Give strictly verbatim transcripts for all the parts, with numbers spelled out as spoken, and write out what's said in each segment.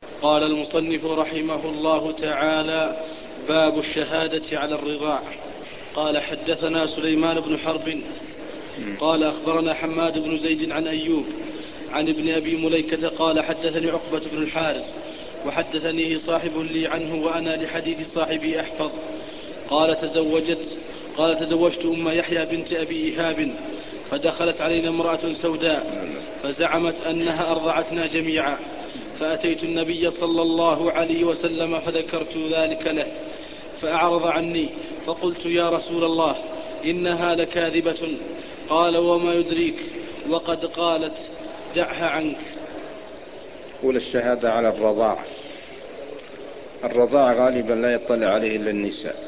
قال المصنف رحمه الله تعالى: باب الشهادة على الرضاع. قال: حدثنا سليمان بن حرب قال أخبرنا حماد بن زيد عن أيوب عن ابن أبي مليكة قال: حدثني عقبة بن الحارث وحدثني صاحب لي عنه وأنا لحديث صاحبي أحفظ. قال تزوجت قال تزوجت أم يحيى بنت أبي إيهاب فدخلت علينا امرأة سوداء فزعمت أنها أرضعتنا جميعا، فأتيت النبي صلى الله عليه وسلم فذكرت ذلك له فأعرض عني، فقلت: يا رسول الله، إنها لكاذبة. قال: وما يدريك؟ وقد قالت: دعها عنك. قول الشهادة على الرضاع. الرضاع غالبا لا يطلع عليه إلا النساء.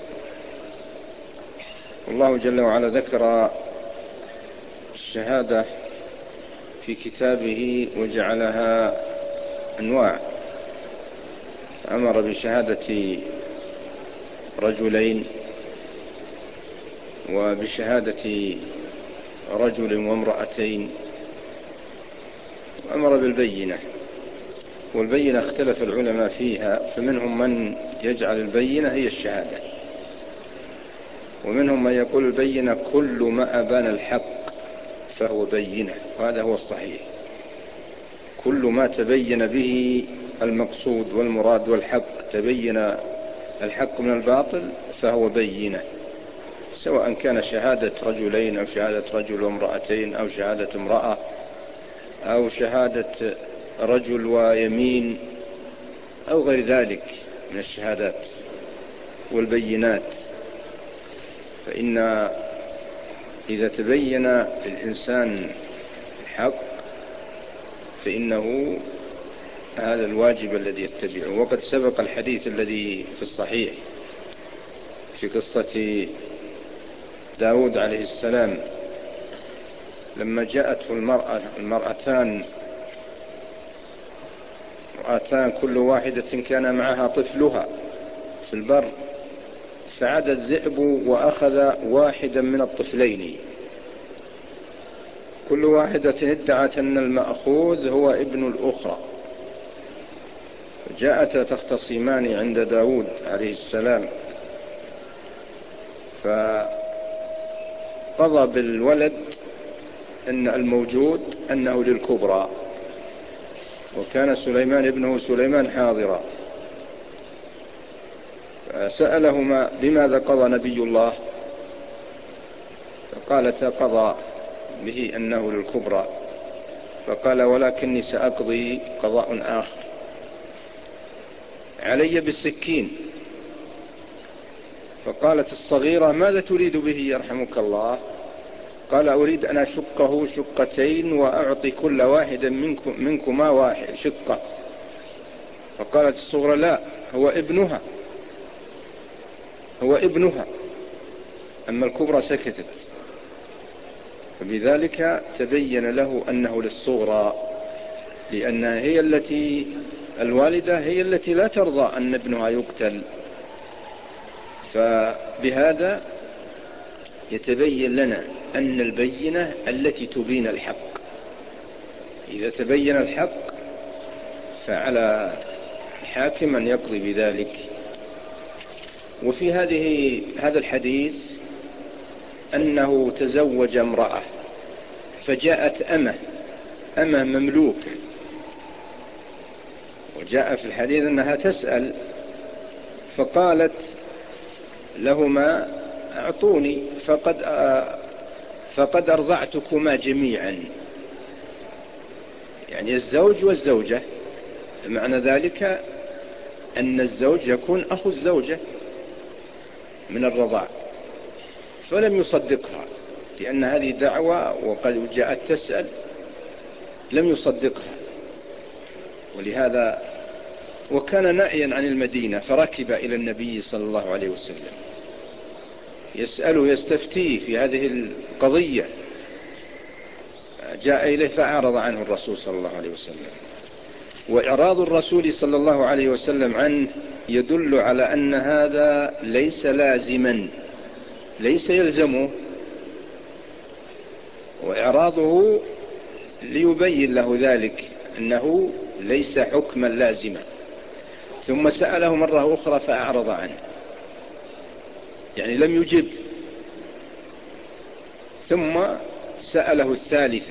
الله جل وعلا ذكر الشهادة في كتابه وجعلها أنواع، أمر بشهادة رجلين وبشهادة رجل وامرأتين، وأمر بالبينة. والبينة اختلف العلماء فيها، فمنهم من يجعل البينة هي الشهادة، ومنهم من يقول البينة كل ما أبان الحق فهو بينة، وهذا هو الصحيح. كل ما تبين به المقصود والمراد والحق، تبين الحق من الباطل فهو بينة، سواء كان شهادة رجلين أو شهادة رجل وامرأتين أو شهادة امرأة أو شهادة رجل ويمين أو غير ذلك من الشهادات والبينات. فإن إذا تبين للإنسان الحق فإنه هذا الواجب الذي يتبعه. وقد سبق الحديث الذي في الصحيح في قصة داود عليه السلام لما جاءته المرأة المرأتان مرأتان كل واحدة كان معها طفلها في البر، فعاد الذئب وأخذ واحدا من الطفلين، كل واحدة ادعت أن المأخوذ هو ابن الأخرى، جاءتا تختصمان عند داود عليه السلام، فقضى بالولد أن الموجود أنه للكبرى، وكان سليمان ابنه سليمان حاضرا، فسألهما: بماذا قضى نبي الله؟ فقالتا: قضى به أنه للكبرى. فقال: ولكني سأقضي قضاء آخر، علي بالسكين. فقالت الصغيرة: ماذا تريد به يرحمك الله؟ قال: أريد أن أشقه شقتين وأعطي كل واحد منكم منكما واحد شقة. فقالت الصغرى: لا، هو ابنها هو ابنها أما الكبرى سكتت، فبذلك تبين له أنه للصغرى، لأنها هي التي الوالدة هي التي لا ترضى أن ابنها يقتل. فبهذا يتبين لنا أن البينة التي تبين الحق، إذا تبين الحق فعلى الحاكم أن يقضي بذلك. وفي هذه هذا الحديث أنه تزوج امرأة فجاءت أمه أمه مملوك، وجاء في الحديث أنها تسأل فقالت لهما: أعطوني فقد فقد أرضعتكما جميعا، يعني الزوج والزوجة، معنى ذلك أن الزوج يكون أخو الزوجة من الرضاع. فلم يصدقها، لأن هذه دعوة وقد جاءت تسأل، لم يصدقها. ولهذا وكان نائيا عن المدينة فركب إلى النبي صلى الله عليه وسلم يسأله يستفتيه في هذه القضية، جاء إليه فأعرض عنه الرسول صلى الله عليه وسلم. وإعراض الرسول صلى الله عليه وسلم عنه يدل على أن هذا ليس لازما، ليس يلزمه، وإعراضه ليبين له ذلك أنه ليس حكما لازما، ثم سأله مرة أخرى فأعرض عنه، يعني لم يجب. ثم سأله الثالثة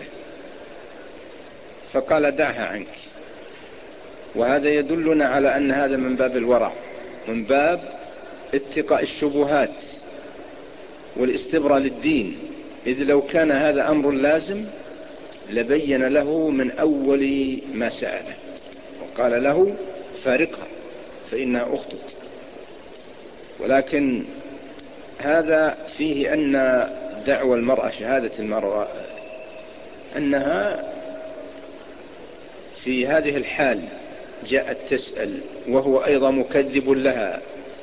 فقال دعها عنك. وهذا يدلنا على أن هذا من باب الورع، من باب اتقاء الشبهات والاستبراء للدين، إذ لو كان هذا أمر لازم لبين له من أول ما سأله وقال له فارقها فإنها أختك. ولكن هذا فيه أن دعوى المرأة، شهادة المرأة، أنها في هذه الحال جاءت تسأل وهو أيضا مكذب لها،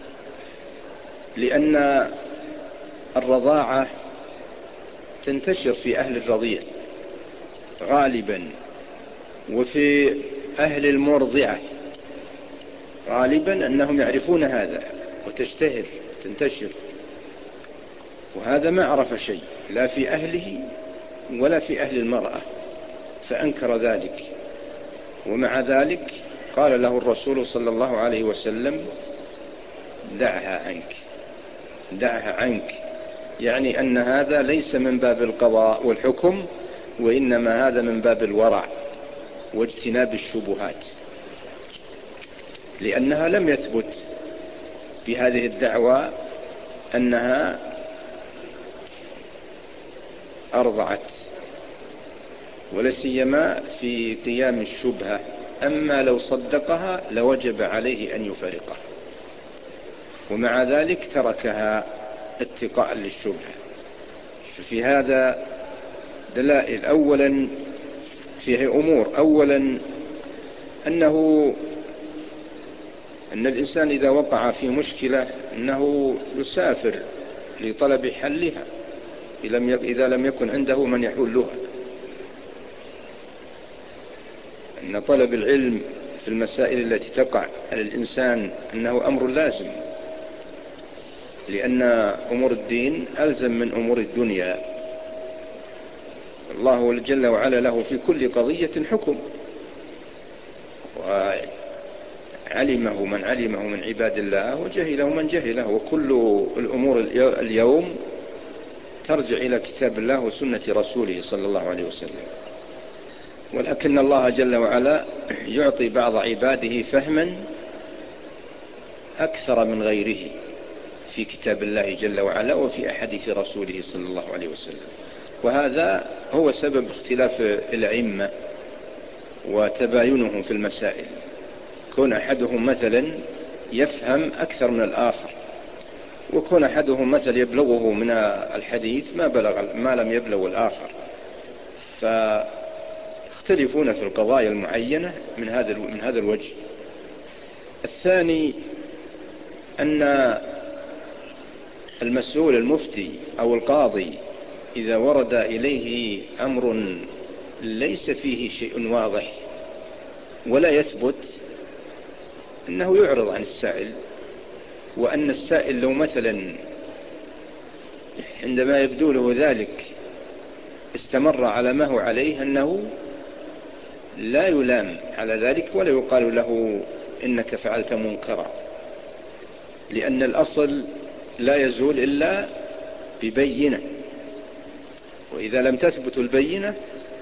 لأن الرضاعة تنتشر في أهل الرضيع غالبا، وفي أهل المرضعة غالبا أنهم يعرفون هذا وتشتهر تنتشر، وهذا ما عرف شيء لا في أهله ولا في أهل المرأة فأنكر ذلك. ومع ذلك قال له الرسول صلى الله عليه وسلم دعها عنك، دعها عنك، يعني أن هذا ليس من باب القضاء والحكم، وإنما هذا من باب الورع واجتناب الشبهات، لأنها لم يثبت في هذه الدعوة أنها أرضعت، ولا سيما في قيام الشبهة. أما لو صدقها لوجب عليه أن يفارقها، ومع ذلك تركها اتقاء للشبهة. في هذا دلائل. أولا فيه أمور، أولا أنه أن الإنسان إذا وقع في مشكلة أنه يسافر لطلب حلها إذا لم يكن عنده من يحلها. أن طلب العلم في المسائل التي تقع على الإنسان أنه أمر لازم، لأن أمور الدين ألزم من أمور الدنيا. الله جل وعلا له في كل قضية حكم، وعلمه من علمه من عباد الله وجهله من جهله، وكل الأمور اليوم ترجع إلى كتاب الله وسنة رسوله صلى الله عليه وسلم. ولكن الله جل وعلا يعطي بعض عباده فهما أكثر من غيره في كتاب الله جل وعلا وفي أحاديث رسوله صلى الله عليه وسلم، وهذا هو سبب اختلاف الأئمة وتباينهم في المسائل. كون أحدهم مثلا يفهم أكثر من الآخر، وكون أحدهم مثلا يبلغه من الحديث ما بلغ ما لم يبلغ الآخر، فاختلفون في القضايا المعينة من هذا من هذا الوجه. الثاني أن المسؤول المفتي أو القاضي إذا ورد إليه أمر ليس فيه شيء واضح ولا يثبت أنه يعرض عن السائل، وأن السائل لو مثلا عندما يبدو له ذلك استمر على ما هو عليه أنه لا يلام على ذلك ولا يقال له إنك فعلت منكرا، لأن الأصل لا يزول إلا ببينة، وإذا لم تثبت البينة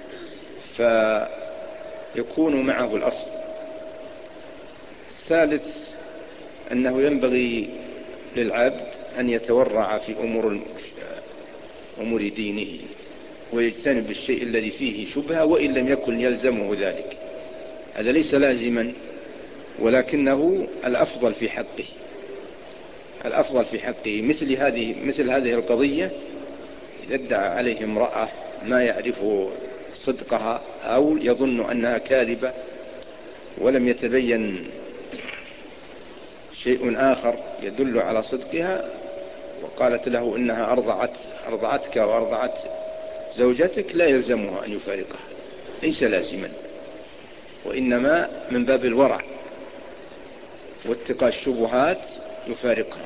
فيكون معه الأصل. الثالث أنه ينبغي للعبد أن يتورع في أمور أمور دينه ويجتنب الشيء الذي فيه شبهة وإن لم يكن يلزمه ذلك. هذا ليس لازما، ولكنه الأفضل في حقه، الأفضل في حقه. مثل هذه مثل هذه القضية إذا ادعى عليه امرأة ما يعرف صدقها أو يظن أنها كاذبة ولم يتبين شيء آخر يدل على صدقها، وقالت له إنها أرضعت أرضعتك وأرضعت زوجتك، لا يلزمها أن يفارقها، ليس لازما، وإنما من باب الورع واتقاء الشبهات يفارقها.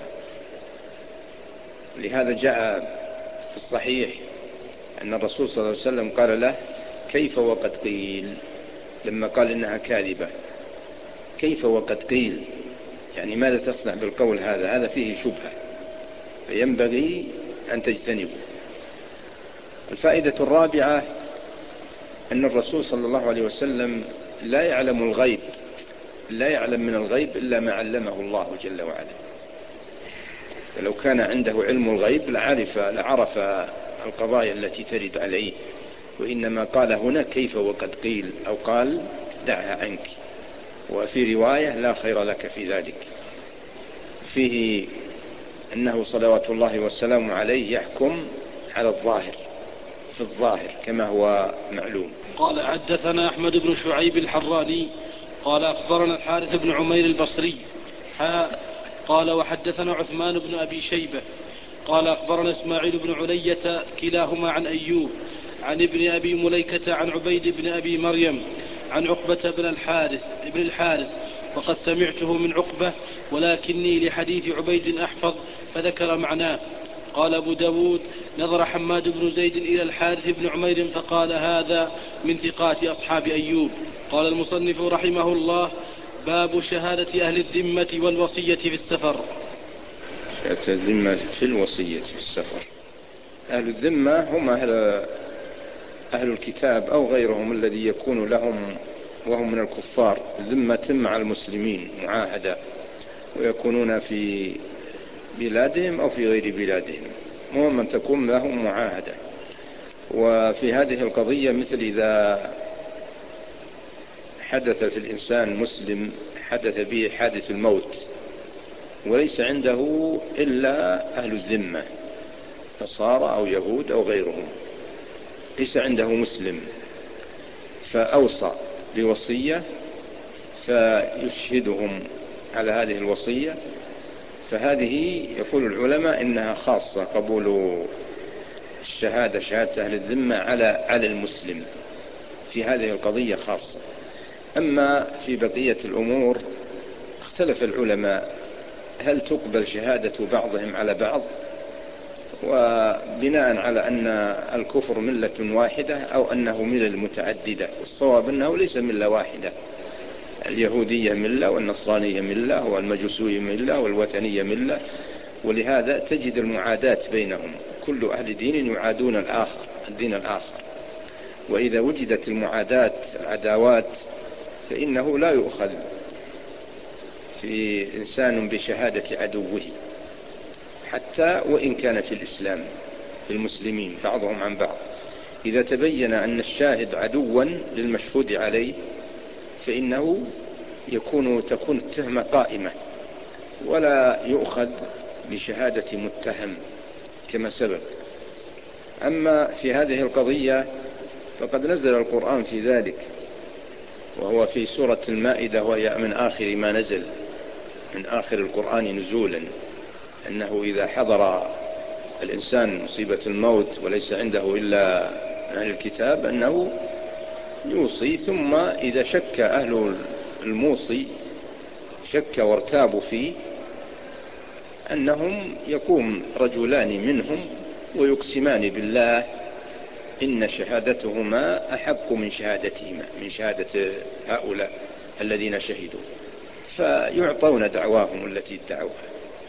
لهذا جاء في الصحيح أن الرسول صلى الله عليه وسلم قال له كيف وقد قيل، لما قال إنها كاذبة، كيف وقد قيل، يعني ماذا تصنع بالقول هذا؟ هذا فيه شبهة، فينبغي أن تجتنبه. الفائدة الرابعة أن الرسول صلى الله عليه وسلم لا يعلم الغيب، لا يعلم من الغيب إلا ما علمه الله جل وعلا. فلو كان عنده علم الغيب لعرف, لعرف القضايا التي ترد عليه، وإنما قال هنا كيف وقد قيل، أو قال دعها عنك، وفي رواية لا خير لك في ذلك. فيه أنه صلوات الله والسلام عليه يحكم على الظاهر، في الظاهر كما هو معلوم. قال حدثنا أحمد بن شعيب الحراني قال أخبرنا الحارث بن عمير البصري قال وحدثنا عثمان بن أبي شيبة قال أخبرنا إسماعيل بن علية كلاهما عن أيوب عن ابن أبي مليكة عن عبيد بن أبي مريم عن عقبة بن الحارث ابن الحارث وقد سمعته من عقبة ولكني لحديث عبيد أحفظ فذكر معناه. قال أبو داود نظر حماد بن زيد إلى الحارث بن عمير فقال هذا من ثقات أصحاب أيوب. قال المصنف رحمه الله باب شهادة أهل الذمة والوصية في السفر. شهادة الذمة في الوصية في السفر. أهل الذمة هم أهل, أهل الكتاب أو غيرهم الذي يكون لهم وهم من الكفار ذمة مع المسلمين معاهدة، ويكونون في بلادهم أو في غير بلادهم، وهم من تكون لهم معاهدة. وفي هذه القضية مثل إذا حدث في الإنسان مسلم حدث به حادث الموت وليس عنده إلا أهل الذمة نصارى أو يهود أو غيرهم، ليس عنده مسلم، فأوصى بوصية فيشهدهم على هذه الوصية، فهذه يقول العلماء إنها خاصة، قبول الشهادة شهادة أهل الذمة على على المسلم في هذه القضية خاصة. أما في بقية الأمور اختلف العلماء هل تقبل شهادة بعضهم على بعض، وبناء على أن الكفر ملة واحدة أو أنه ملل متعددة. الصواب أنه ليس ملة واحدة، اليهودية ملة والنصرانية ملة والمجوسية ملة والوثنية ملة، ولهذا تجد المعادات بينهم، كل أهل دين يعادون الآخر الدين الآخر. وإذا وجدت المعادات العداوات فإنه لا يؤخذ في إنسان بشهادة عدوه حتى وإن كان في الإسلام، في المسلمين بعضهم عن بعض. إذا تبين أن الشاهد عدوا للمشهود عليه فإنه يكون تكون التهمة قائمة ولا يؤخذ بشهادة متهم كما سبق. أما في هذه القضية فقد نزل القرآن في ذلك، وهو في سورة المائدة، وهي من آخر ما نزل، من آخر القرآن نزولا، أنه إذا حضر الإنسان مصيبة الموت وليس عنده إلا أهل الكتاب أنه يوصي، ثم إذا شك أهل الموصي شك وارتابوا فيه أنهم يقوم رجلان منهم ويقسمان بالله إن شهادتهما أحق من شهادتهما من شهادة هؤلاء الذين شهدوا، فيعطون دعواهم التي ادعوها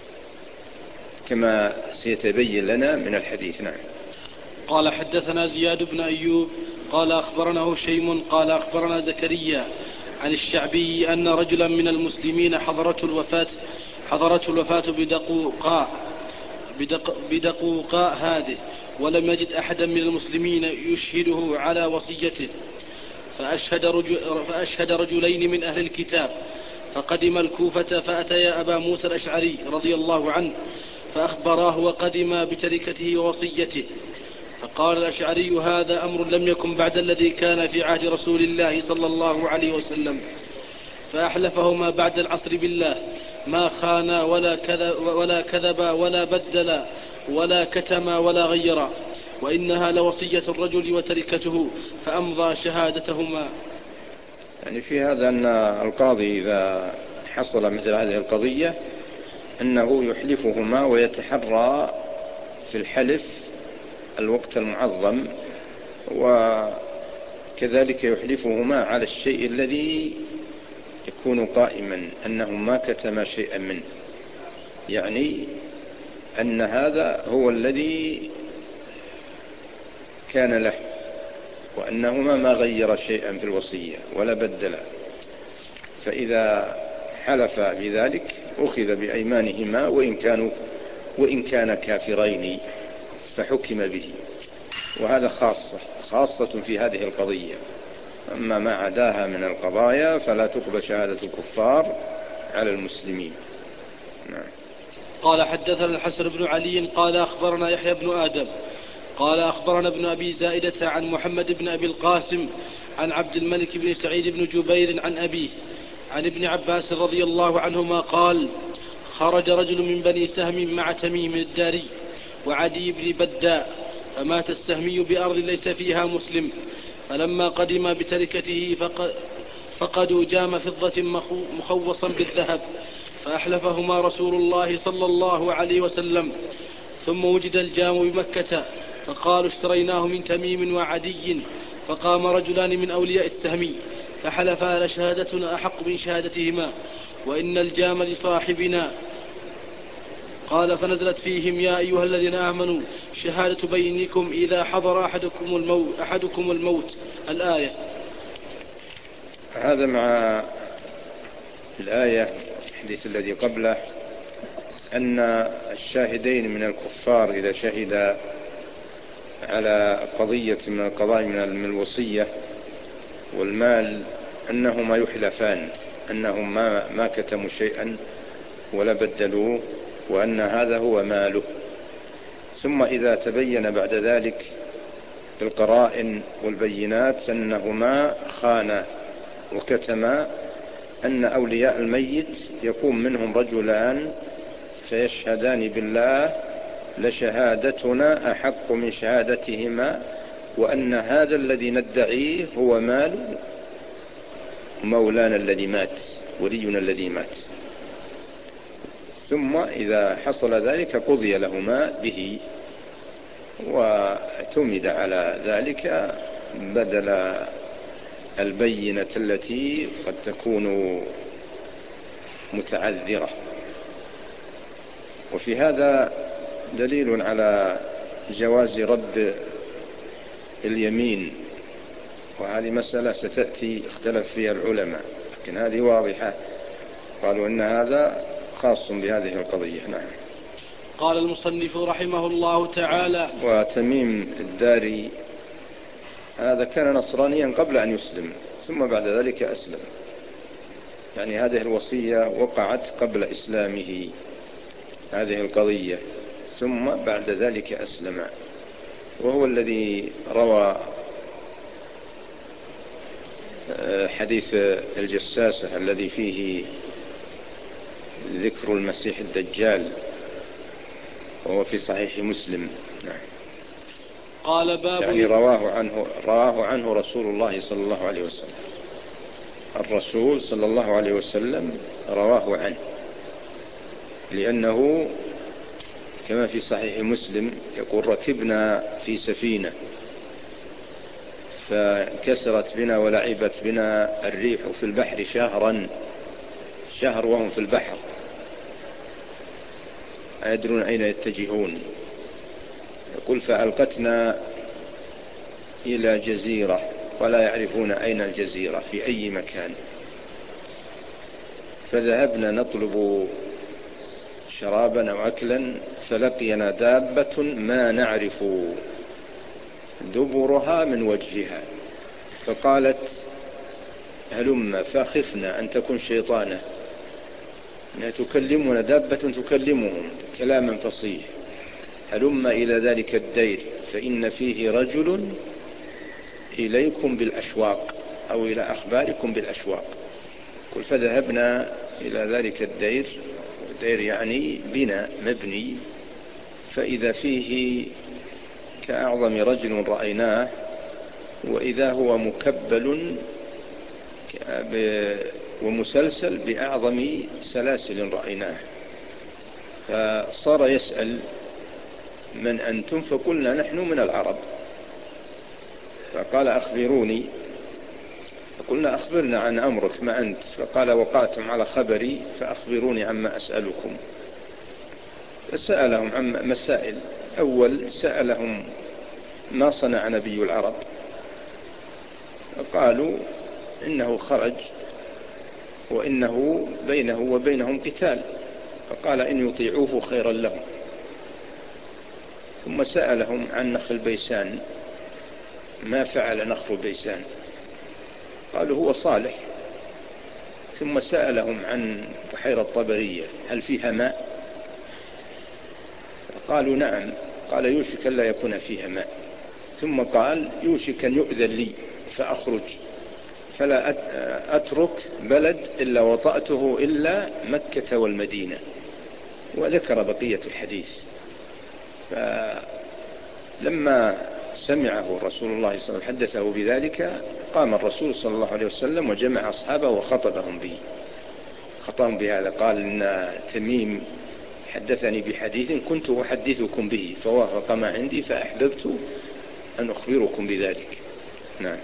كما سيتبين لنا من الحديث. نعم. قال حدثنا زياد بن أيوب قال أخبرنا هشيم قال أخبرنا زكريا عن الشعبي أن رجلا من المسلمين حضرته الوفاة حضرته الوفاة بدقوقاء بدق بدقوقاء هذه، ولم يجد أحدا من المسلمين يشهده على وصيته، فأشهد, رجل فأشهد رجلين من أهل الكتاب، فقدم الكوفة فأتيا أبا موسى الأشعري رضي الله عنه فأخبراه وقدم بتركته ووصيته، فقال الأشعري هذا أمر لم يكن بعد الذي كان في عهد رسول الله صلى الله عليه وسلم، فأحلفهما بعد العصر بالله ما خانا ولا كذب ولا, كذب ولا بدل ولا كتم ولا غير، وإنها لوصية الرجل وتركته، فأمضى شهادتهما. يعني في هذا أن القاضي إذا حصل مثل هذه القضية أنه يحلفهما ويتحرى في الحلف الوقت المعظم، وكذلك يحلفهما على الشيء الذي يكون قائما أنه ما كتم شيئا منه، يعني أن هذا هو الذي كان له، وأنهما ما غير شيئا في الوصية ولا بدل. فإذا حلف بذلك أخذ بأيمانهما وإن كانوا وإن كان كافرين فحكم به. وهذا خاصة خاصة في هذه القضية. أما ما عداها من القضايا فلا تقبل شهادة الكفار على المسلمين. نعم. قال حدثنا الحسن بن علي قال أخبرنا يحيى بن آدم قال أخبرنا ابن أبي زائدة عن محمد بن أبي القاسم عن عبد الملك بن سعيد بن جبير عن أبيه عن ابن عباس رضي الله عنهما قال: خرج رجل من بني سهم مع تميم الداري وعدي بن بداء، فمات السهمي بأرض ليس فيها مسلم، فلما قدم بتركته فقدوا جام فضة مخوصا بالذهب، فأحلفهما رسول الله صلى الله عليه وسلم، ثم وجد الجام بمكة، فقالوا اشتريناه من تميم وعدي، فقام رجلان من أولياء السهمي فحلفا: لشهادتنا أحق من شهادتهما، وإن الجام لصاحبنا. قال: فنزلت فيهم: يا أيها الذين آمنوا شهادة بينكم إذا حضر أحدكم الموت, أحدكم الموت الآية. هذا مع الآية الحديث الذي قبله، أن الشاهدين من الكفار إذا شهد على قضية من القضايا من الوصية والمال أنهما يحلفان أنهم ما, ما كتموا شيئا ولا بدلوه، وأن هذا هو ماله. ثم إذا تبين بعد ذلك بالقرائن والبينات أنهما خانا وكتما، أن أولياء الميت يقوم منهم رجلان فيشهدان بالله: لشهادتنا أحق من شهادتهما، وأن هذا الذي ندعيه هو مال مولانا الذي مات، ولينا الذي مات. ثم إذا حصل ذلك قضي لهما به، واعتمد على ذلك بدل البينة التي قد تكون متعذرة. وفي هذا دليل على جواز رد اليمين، وهذه مسألة ستأتي اختلف فيها العلماء، لكن هذه واضحة، قالوا إن هذا خاص بهذه القضية. نعم. قال المصنف رحمه الله تعالى: وتميم الداري هذا كان نصرانيا قبل أن يسلم، ثم بعد ذلك أسلم، يعني هذه الوصية وقعت قبل إسلامه هذه القضية، ثم بعد ذلك أسلم، وهو الذي روى حديث الجساسة الذي فيه ذكر المسيح الدجال، وهو في صحيح مسلم. نعم. قال: باب يعني رواه عنه رواه عنه رسول الله صلى الله عليه وسلم، الرسول صلى الله عليه وسلم رواه عنه، لأنه كما في صحيح مسلم يقول: ركبنا في سفينة فكسرت بنا ولعبت بنا الريح في البحر شهرا، شهر وهم في البحر، أيدرون أين يتجهون؟ يقول: فألقتنا إلى جزيرة ولا يعرفون أين الجزيرة في أي مكان، فذهبنا نطلب شرابا أو أكلا، فلقينا دابة ما نعرف دبرها من وجهها، فقالت: هلم، فخفنا أن تكون شيطانة، أنها تكلمنا، دابة تكلمهم كلاما فصيح، هلم إلى ذلك الدير فإن فيه رجل إليكم بالأشواق، أو إلى أخباركم بالأشواق. قل: فذهبنا إلى ذلك الدير، الدير يعني بناء مبني، فإذا فيه كأعظم رجل رأيناه، وإذا هو مكبل ومسلسل بأعظم سلاسل رأيناه، فصار يسأل: من أنتم؟ فقلنا: نحن من العرب. فقال: أخبروني. فقلنا أخبرنا عن أمرك ما أنت؟ فقال وقعتم على خبري فأخبروني عما أسألكم. فسألهم عن مسائل. أول سألهم ما صنع نبي العرب؟ قالوا إنه خرج وإنه بينه وبينهم قتال، فقال إن يطيعوه خيرا لهم. ثم سألهم عن نخل بيسان، ما فعل نخل بيسان؟ قالوا هو صالح. ثم سألهم عن بحيرة طبرية، هل فيها ماء؟ قالوا نعم. قال يوشك أن لا يكون فيها ماء. ثم قال يوشك أن يؤذن لي فأخرج فلا أترك بلد إلا وطأته إلا مكة والمدينة، وذكر بقية الحديث. فلما سمعه رسول الله صلى الله عليه وسلم حدثه بذلك، قام الرسول صلى الله عليه وسلم وجمع أصحابه وخطبهم به خطبهم بهذا. قال إن تميم حدثني بحديث كنت أحدثكم به فوافق ما عندي فأحببت أن أخبركم بذلك. نعم.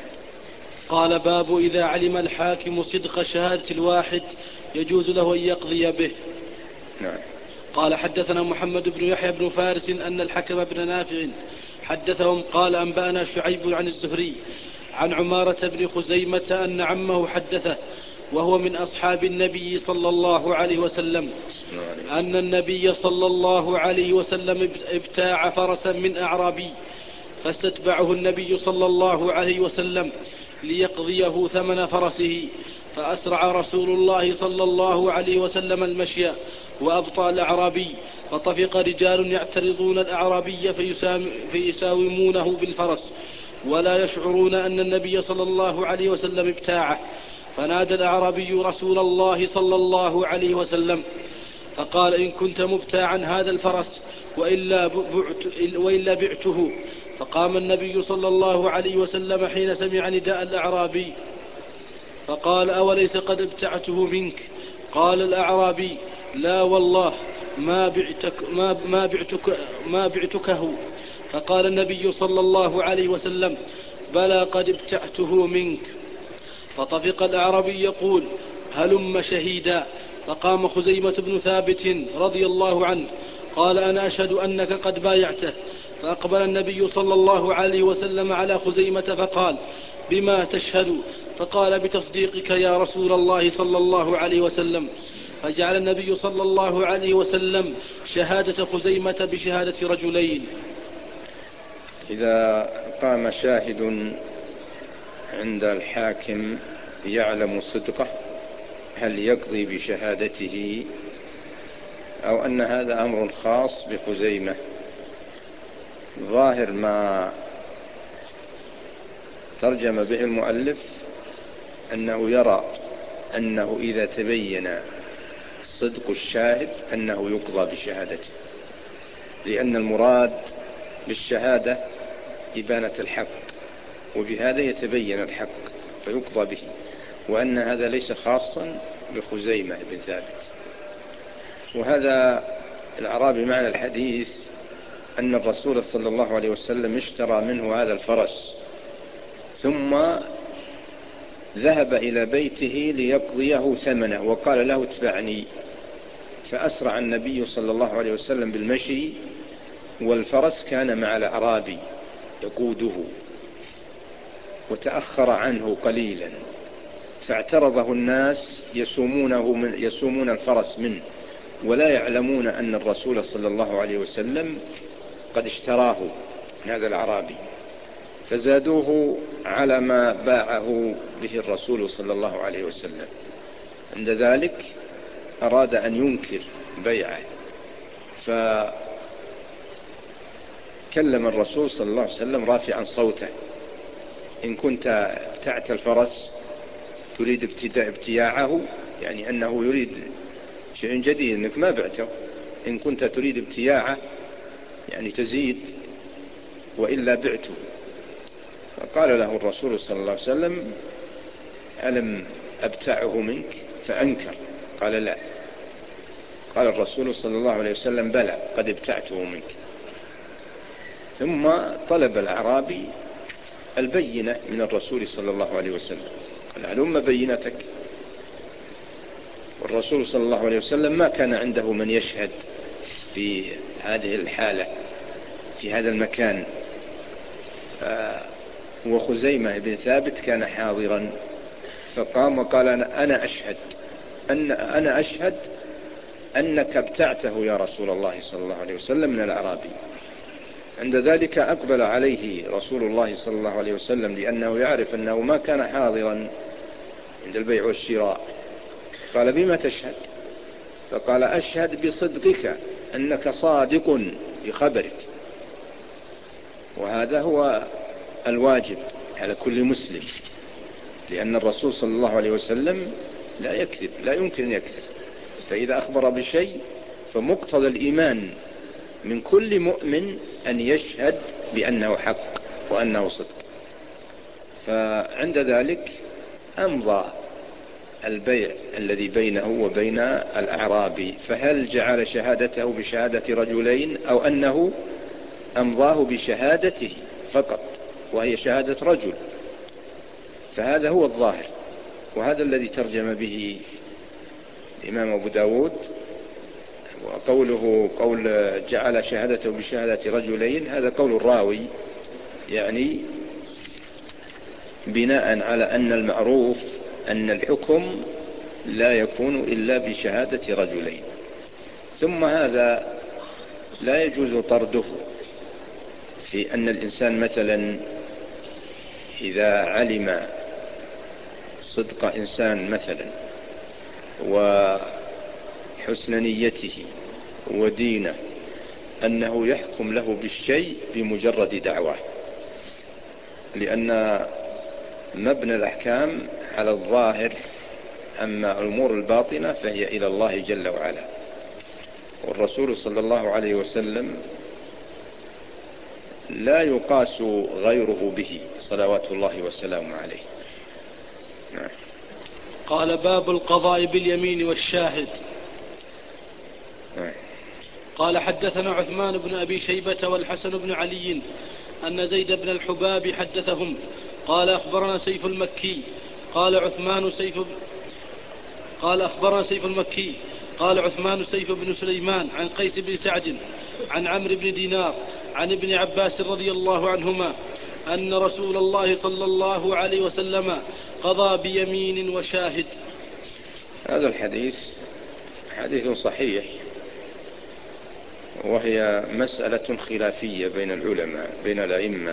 قال باب إذا علم الحاكم صدق شهادة الواحد يجوز له أن يقضي به. نعم. قال حدثنا محمد بن يحيى بن فارس أن الحكم بن نافع حدثهم قال أنبأنا شعيب عن الزهري عن عمارة بن خزيمة أن عمه حدثه وهو من أصحاب النبي صلى الله عليه وسلم أن النبي صلى الله عليه وسلم ابتاع فرسا من أعرابي فاستتبعه النبي صلى الله عليه وسلم ليقضيه ثمن فرسه، فأسرع رسول الله صلى الله عليه وسلم المشي وأبطأ الأعرابي، فطفق رجال يعترضون الأعرابي فيساومونه بالفرس ولا يشعرون أن النبي صلى الله عليه وسلم ابتاعه. فنادى الأعرابي رسول الله صلى الله عليه وسلم فقال إن كنت مبتاعا هذا الفرس وإلا, بعت وإلا بعته. فقام النبي صلى الله عليه وسلم حين سمع نداء الأعرابي فقال أوليس قد ابتعته منك؟ قال الأعرابي لا والله ما بعتك ما, ما بعتك ما بعتكه. فقال النبي صلى الله عليه وسلم بلى قد ابتعته منك. فطفق الأعرابي يقول هلم شهيدا. فقام خزيمة بن ثابت رضي الله عنه قال أنا أشهد أنك قد بايعته. فأقبل النبي صلى الله عليه وسلم على خزيمة فقال بما تشهد؟ فقال بتصديقك يا رسول الله صلى الله عليه وسلم. فجعل النبي صلى الله عليه وسلم شهادة خزيمة بشهادة رجلين. إذا قام شاهد عند الحاكم يعلم صدقه هل يقضي بشهادته أو أن هذا أمر خاص بخزيمة؟ ظاهر ما ترجم به المؤلف أنه يرى أنه إذا تبين صدق الشاهد أنه يقضى بشهادته، لأن المراد بالشهادة إبانة الحق، وبهذا يتبين الحق فيقضى به، وأن هذا ليس خاصا بخزيمة بن ثابت. وهذا الأعرابي معنى الحديث أن الرسول صلى الله عليه وسلم اشترى منه هذا الفرس ثم ذهب إلى بيته ليقضيه ثمنه وقال له اتبعني، فأسرع النبي صلى الله عليه وسلم بالمشي والفرس كان مع الأعرابي يقوده، وتأخر عنه قليلا فاعترضه الناس يسومونه من يسومون الفرس منه ولا يعلمون أن الرسول صلى الله عليه وسلم قد اشتراه من هذا الأعرابي، فزادوه على ما باعه به الرسول صلى الله عليه وسلم. عند ذلك أراد أن ينكر بيعه، فكلم الرسول صلى الله عليه وسلم رافعا صوته إن كنت ابتعت الفرس تريد ابتداء ابتياعه، يعني أنه يريد شيء جديد أنك ما بعته، إن كنت تريد ابتياعه يعني تزيد وإلا بعته. فقال له الرسول صلى الله عليه وسلم ألم أبتعه منك؟ فأنكر قال لا. قال الرسول صلى الله عليه وسلم بلى قد ابتعته منك. ثم طلب الأعرابي البينة من الرسول صلى الله عليه وسلم، هلم بينتك. والرسول صلى الله عليه وسلم ما كان عنده من يشهد في هذه الحالة في هذا المكان. وخزيمة بن ثابت كان حاضرا فقام وقال أنا أشهد أن أنا أشهد أنك ابتعته يا رسول الله صلى الله عليه وسلم من الأعرابي. عند ذلك أقبل عليه رسول الله صلى الله عليه وسلم لأنه يعرف أنه ما كان حاضرا عند البيع والشراء. قال بما تشهد؟ فقال أشهد بصدقك أنك صادق بخبرك. وهذا هو الواجب على كل مسلم، لأن الرسول صلى الله عليه وسلم لا يكذب، لا يمكن أن يكذب. فإذا أخبر بشيء فمقتضى الإيمان من كل مؤمن أن يشهد بأنه حق وأنه صدق. فعند ذلك أمضى البيع الذي بينه وبين الأعرابي. فهل جعل شهادته بشهادة رجلين أو أنه أمضاه بشهادته فقط وهي شهادة رجل؟ فهذا هو الظاهر، وهذا الذي ترجم به الإمام أبو داود. وقوله قول جعل شهادته بشهادة رجلين هذا قول الراوي، يعني بناء على أن المعروف أن الحكم لا يكون إلا بشهادة رجلين. ثم هذا لا يجوز طرده في أن الإنسان مثلا إذا علم صدق إنسان مثلا وحسن نيته ودينه أنه يحكم له بالشيء بمجرد دعوة، لأن مبنى الأحكام على الظاهر، أما الأمور الباطنة فهي إلى الله جل وعلا. والرسول صلى الله عليه وسلم لا يقاس غيره به صلوات الله وسلامه عليه. نعم. قال باب القضاء باليمين والشاهد. نعم. قال حدثنا عثمان بن أبي شيبة والحسن بن علي أن زيد بن الحباب حدثهم قال أخبرنا سيف المكي قال عثمان سيف قال أخبرنا سيف المكي قال عثمان سيف بن سليمان عن قيس بن سعد عن عمرو بن دينار عن ابن عباس رضي الله عنهما أن رسول الله صلى الله عليه وسلم قضى بيمين وشاهد. هذا الحديث حديث صحيح، وهي مسألة خلافية بين العلماء بين الأئمة.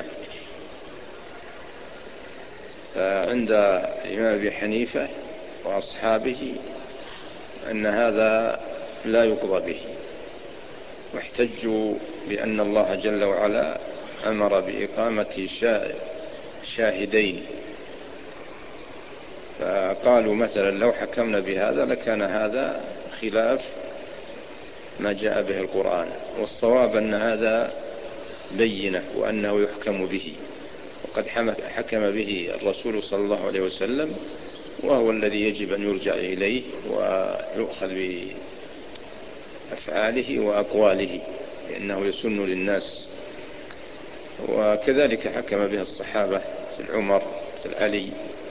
فعند الإمام أبي حنيفة وأصحابه أن هذا لا يقضى به، واحتجوا بأن الله جل وعلا أمر بإقامة شاهدين، فقالوا مثلا لو حكمنا بهذا لكان هذا خلاف ما جاء به القرآن، والصواب أن هذا بينة وأنه يحكم به، وقد حكم به الرسول صلى الله عليه وسلم، وهو الذي يجب أن يرجع إليه ويؤخذ بأفعاله وأقواله، لأنه يسن للناس. وكذلك حكم به الصحابة في عمر في علي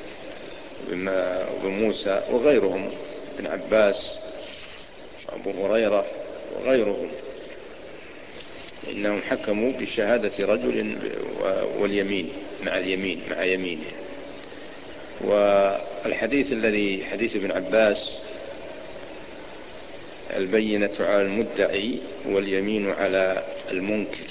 وموسى وغيرهم، ابن عباس وأبو هريرة وغيرهم، إنهم حكموا بشهادة رجل واليمين مع اليمين مع يمينه. والحديث الذي حديث ابن عباس البينة على المدعي واليمين على المنكر.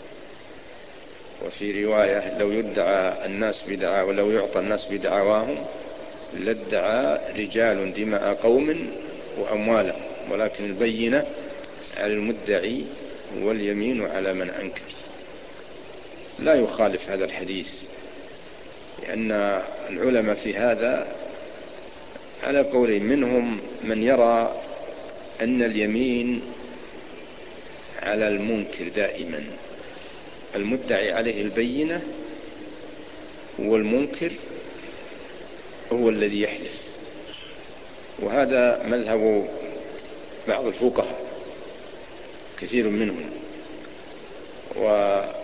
وفي رواية لو يدعى الناس بدعاء ولو يعطى الناس بدعواهم لادعى رجال دماء قوم وأموالهم، ولكن البينة على المدعي واليمين على من أنكر. لا يخالف هذا الحديث، لأن العلماء في هذا على قولين، منهم من يرى أن اليمين على المنكر دائما، المدعي عليه البينة والمنكر هو الذي يحلف، وهذا مذهب بعض الفقهاء كثير منهم.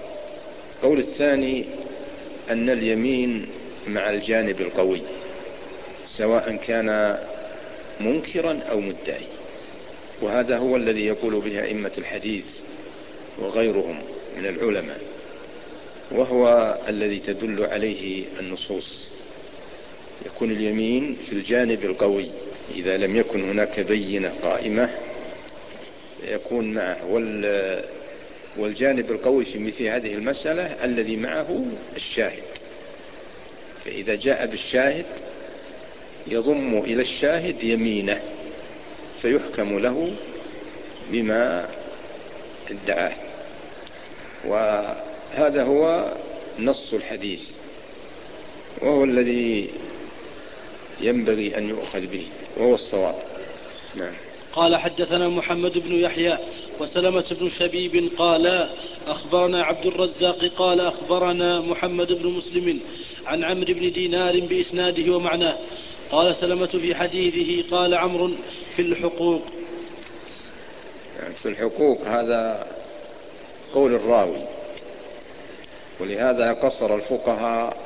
وقول الثاني أن اليمين مع الجانب القوي، سواء كان منكرا أو مدعي. وهذا هو الذي يقول به أئمة الحديث وغيرهم من العلماء، وهو الذي تدل عليه النصوص. يكون اليمين في الجانب القوي إذا لم يكن هناك بينة قائمة يكون معه، والجانب القوي في مثل هذه المسألة الذي معه الشاهد. فإذا جاء بالشاهد يضم إلى الشاهد يمينه فيحكم له بما ادعاه. وهذا هو نص الحديث، وهو الذي ينبغي أن يؤخذ به، وهو الصواب. نعم. قال حدثنا محمد بن يحيى وسلمة بن شبيب قال أخبرنا عبد الرزاق قال أخبرنا محمد بن مسلم عن عمرو بن دينار بإسناده ومعناه. قال سلمة في حديثه قال عمرو في الحقوق. يعني في الحقوق هذا قول الراوي، ولهذا قصر الفقهاء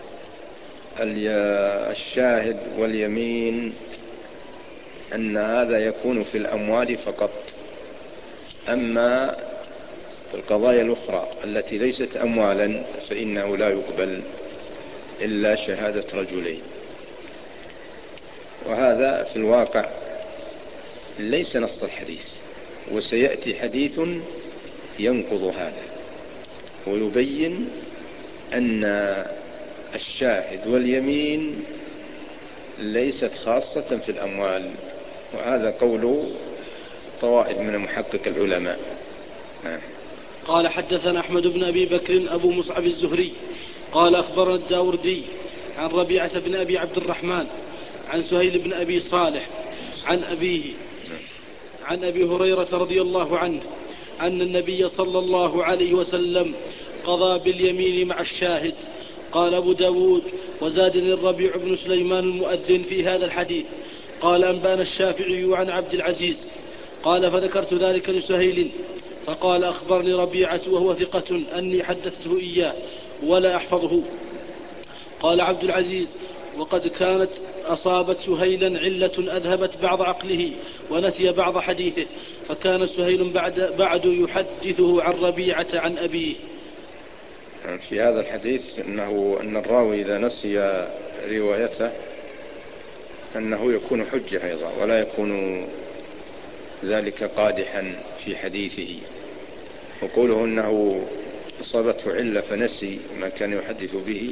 الشاهد واليمين أن هذا يكون في الأموال فقط. أما في القضايا الأخرى التي ليست أموالا فإنه لا يقبل إلا شهادة رجلين. وهذا في الواقع ليس نص الحديث، وسيأتي حديث ينقض هذا ويبين أن الشاهد واليمين ليست خاصة في الأموال. وهذا قول طوائف من محقق العلماء. قال حدثنا أحمد بن أبي بكر أبو مصعب الزهري قال أخبرنا الداوردي عن ربيعة بن أبي عبد الرحمن عن سهيل بن أبي صالح عن أبيه عن أبي هريرة رضي الله عنه أن النبي صلى الله عليه وسلم قضى باليمين مع الشاهد. قال أبو داود وزادني الربيع بن سليمان المؤذن في هذا الحديث. قال أنبانا الشافعي عن عبد العزيز قال فذكرت ذلك لسهيل فقال أخبرني ربيعة وهو ثقة أني حدثته إياه ولا أحفظه. قال عبد العزيز وقد كانت أصابت سهيلا علة أذهبت بعض عقله ونسي بعض حديثه، فكان سهيل بعد, بعد يحدثه عن ربيعة عن أبيه. في هذا الحديث أنه أن الراوي إذا نسي روايته أنه يكون حجة أيضا، ولا يكون ذلك قادحا في حديثه. وقوله أنه أصابته علة فنسي ما كان يحدث به،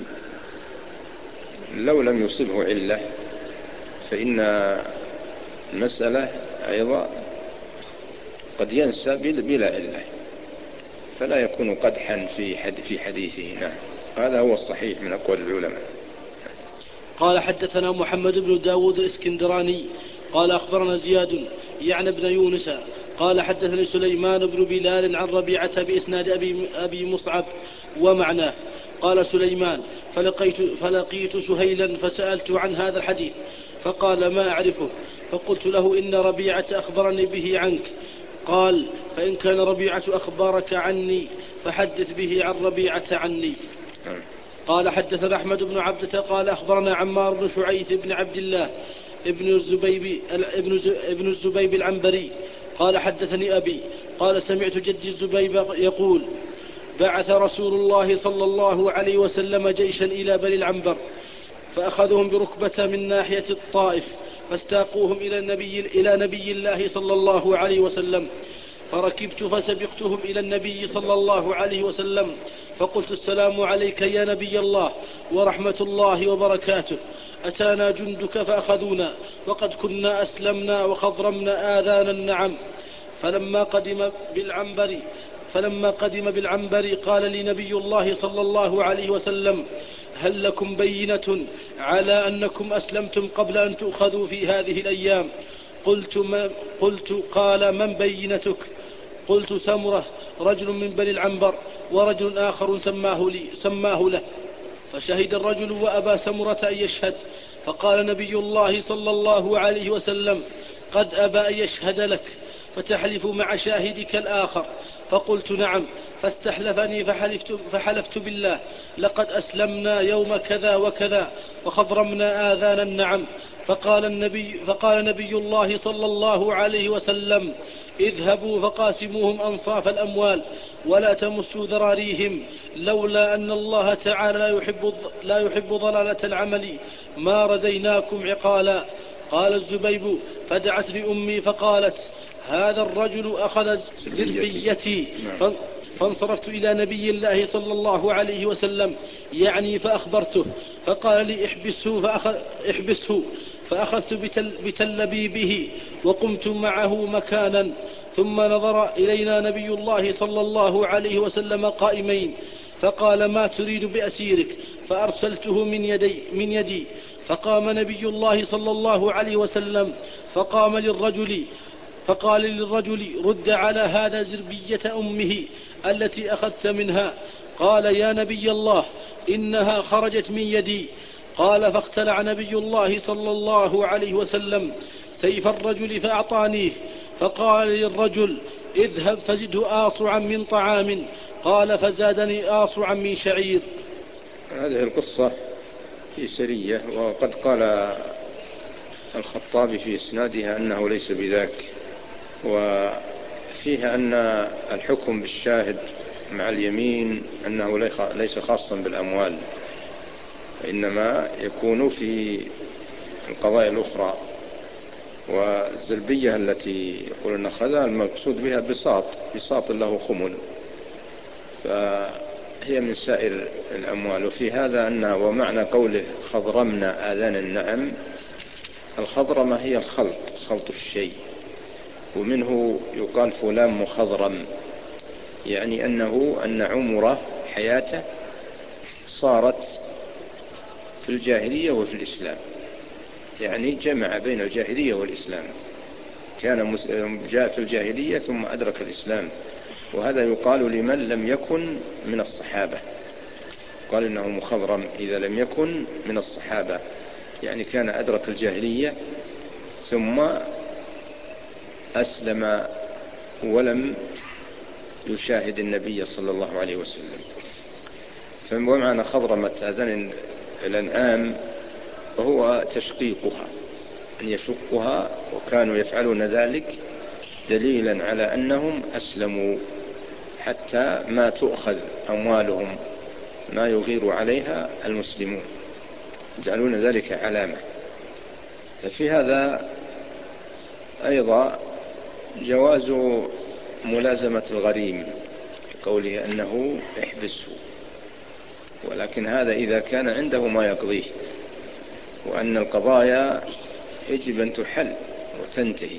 لو لم يصبه علة فإن المسألة أيضا قد ينسى بلا علة، فلا يكون قدحا في في حديثه. نعم، هذا هو الصحيح من أقوال العلماء. قال حدثنا محمد بن داود الإسكندراني قال أخبرنا زياد يعني ابن يونس قال حدثني سليمان بن بلال عن ربيعة بإسناد أبي, أبي مصعب ومعناه. قال سليمان فلقيت, فلقيت سهيلا فسألت عن هذا الحديث فقال ما أعرفه، فقلت له إن ربيعة أخبرني به عنك. قال فإن كان ربيعة أخبرك عني فحدث به عن ربيعة عني. قال حدثنا أحمد بن عبدة قال أخبرنا عمار بن شعيث بن عبد الله ابن الزبيب, ابن الزبيب العنبري قال حدثني أبي قال سمعت جدي الزبيب يقول بعث رسول الله صلى الله عليه وسلم جيشا إلى بني العنبر فأخذهم بركبة من ناحية الطائف فاستاقوهم إلى النبي, إلى نبي الله صلى الله عليه وسلم، فركبت فسبقتهم إلى النبي صلى الله عليه وسلم فقلت السلام عليك يا نبي الله ورحمة الله وبركاته، أتانا جندك فأخذونا وقد كنا أسلمنا وخضرمنا آذان النعم. فلما قدم بالعنبر فلما قدم بالعنبر قال لي نبي الله صلى الله عليه وسلم هل لكم بينة على أنكم أسلمتم قبل أن تؤخذوا في هذه الأيام؟ قلت, ما قلت قال من بينتك؟ قلت سمرة رجل من بني العنبر ورجل آخر سماه, لي سماه له. فشهد الرجل وأبى سمرة أن يشهد، فقال نبي الله صلى الله عليه وسلم قد أبى أن يشهد لك فتحلف مع شاهدك الآخر. فقلت نعم، فاستحلفني فحلفت, فحلفت بالله لقد أسلمنا يوم كذا وكذا وخضرمنا آذان النعم. فقال النبي, فقال نبي الله صلى الله عليه وسلم: اذهبوا فقاسموهم أنصاف الأموال ولا تمسوا ذراريهم، لولا أن الله تعالى لا يحب, لا يحب ضلالة العمل ما رزيناكم عقالا. قال الزبيب: فدعتني أمي فقالت: هذا الرجل أخذ زربيتي. فانصرفت إلى نبي الله صلى الله عليه وسلم يعني فأخبرته، فقال لي: احبسه, فأخذ احبسه فأخذت بتل بتلبيبه وقمت معه مكانا. ثم نظر إلينا نبي الله صلى الله عليه وسلم قائمين، فقال: ما تريد بأسيرك؟ فأرسلته من يدي, من يدي فقام نبي الله صلى الله عليه وسلم فقام للرجل فقال للرجل: رد على هذا زربية أمه التي أخذت منها. قال: يا نبي الله، إنها خرجت من يدي. قال: فاختلع نبي الله صلى الله عليه وسلم سيف الرجل فأعطانيه، فقال للرجل: اذهب فزده آصعا من طعام. قال: فزادني آصعا من شعير. هذه القصة في سرية، وقد قال الخطابي في إسنادها أنه ليس بذاك، وفيها أن الحكم بالشاهد مع اليمين أنه ليس خاصا بالأموال، إنما يكون في القضايا الأخرى. والزلبية التي يقولون أخذها المقصود بها بساط بساط له خمل، فهي من سائر الأموال. وفي هذا أن ومعنى قوله خضرمنا آذان النعم، الخضرمة هي الخلط، خلط الشيء، ومنه يقال فلان مخضرم، يعني أنه أن عمره حياته صارت في الجاهلية وفي الإسلام، يعني جمع بين الجاهلية والإسلام، كان جاء في الجاهلية ثم أدرك الإسلام. وهذا يقال لمن لم يكن من الصحابة، قال إنه مخضرم إذا لم يكن من الصحابة، يعني كان أدرك الجاهلية ثم أسلم ولم يشاهد النبي صلى الله عليه وسلم. فمعنى خضرمة آذان الأنعام وهو تشقيقها، أن يشقها، وكانوا يفعلون ذلك دليلا على أنهم أسلموا حتى ما تؤخذ أموالهم، ما يغير عليها المسلمون، يجعلون ذلك علامة. ففي هذا أيضا جواز ملازمة الغريم قوله أنه احبسه، ولكن هذا إذا كان عنده ما يقضيه، وأن القضايا يجب أن تحل وتنتهي.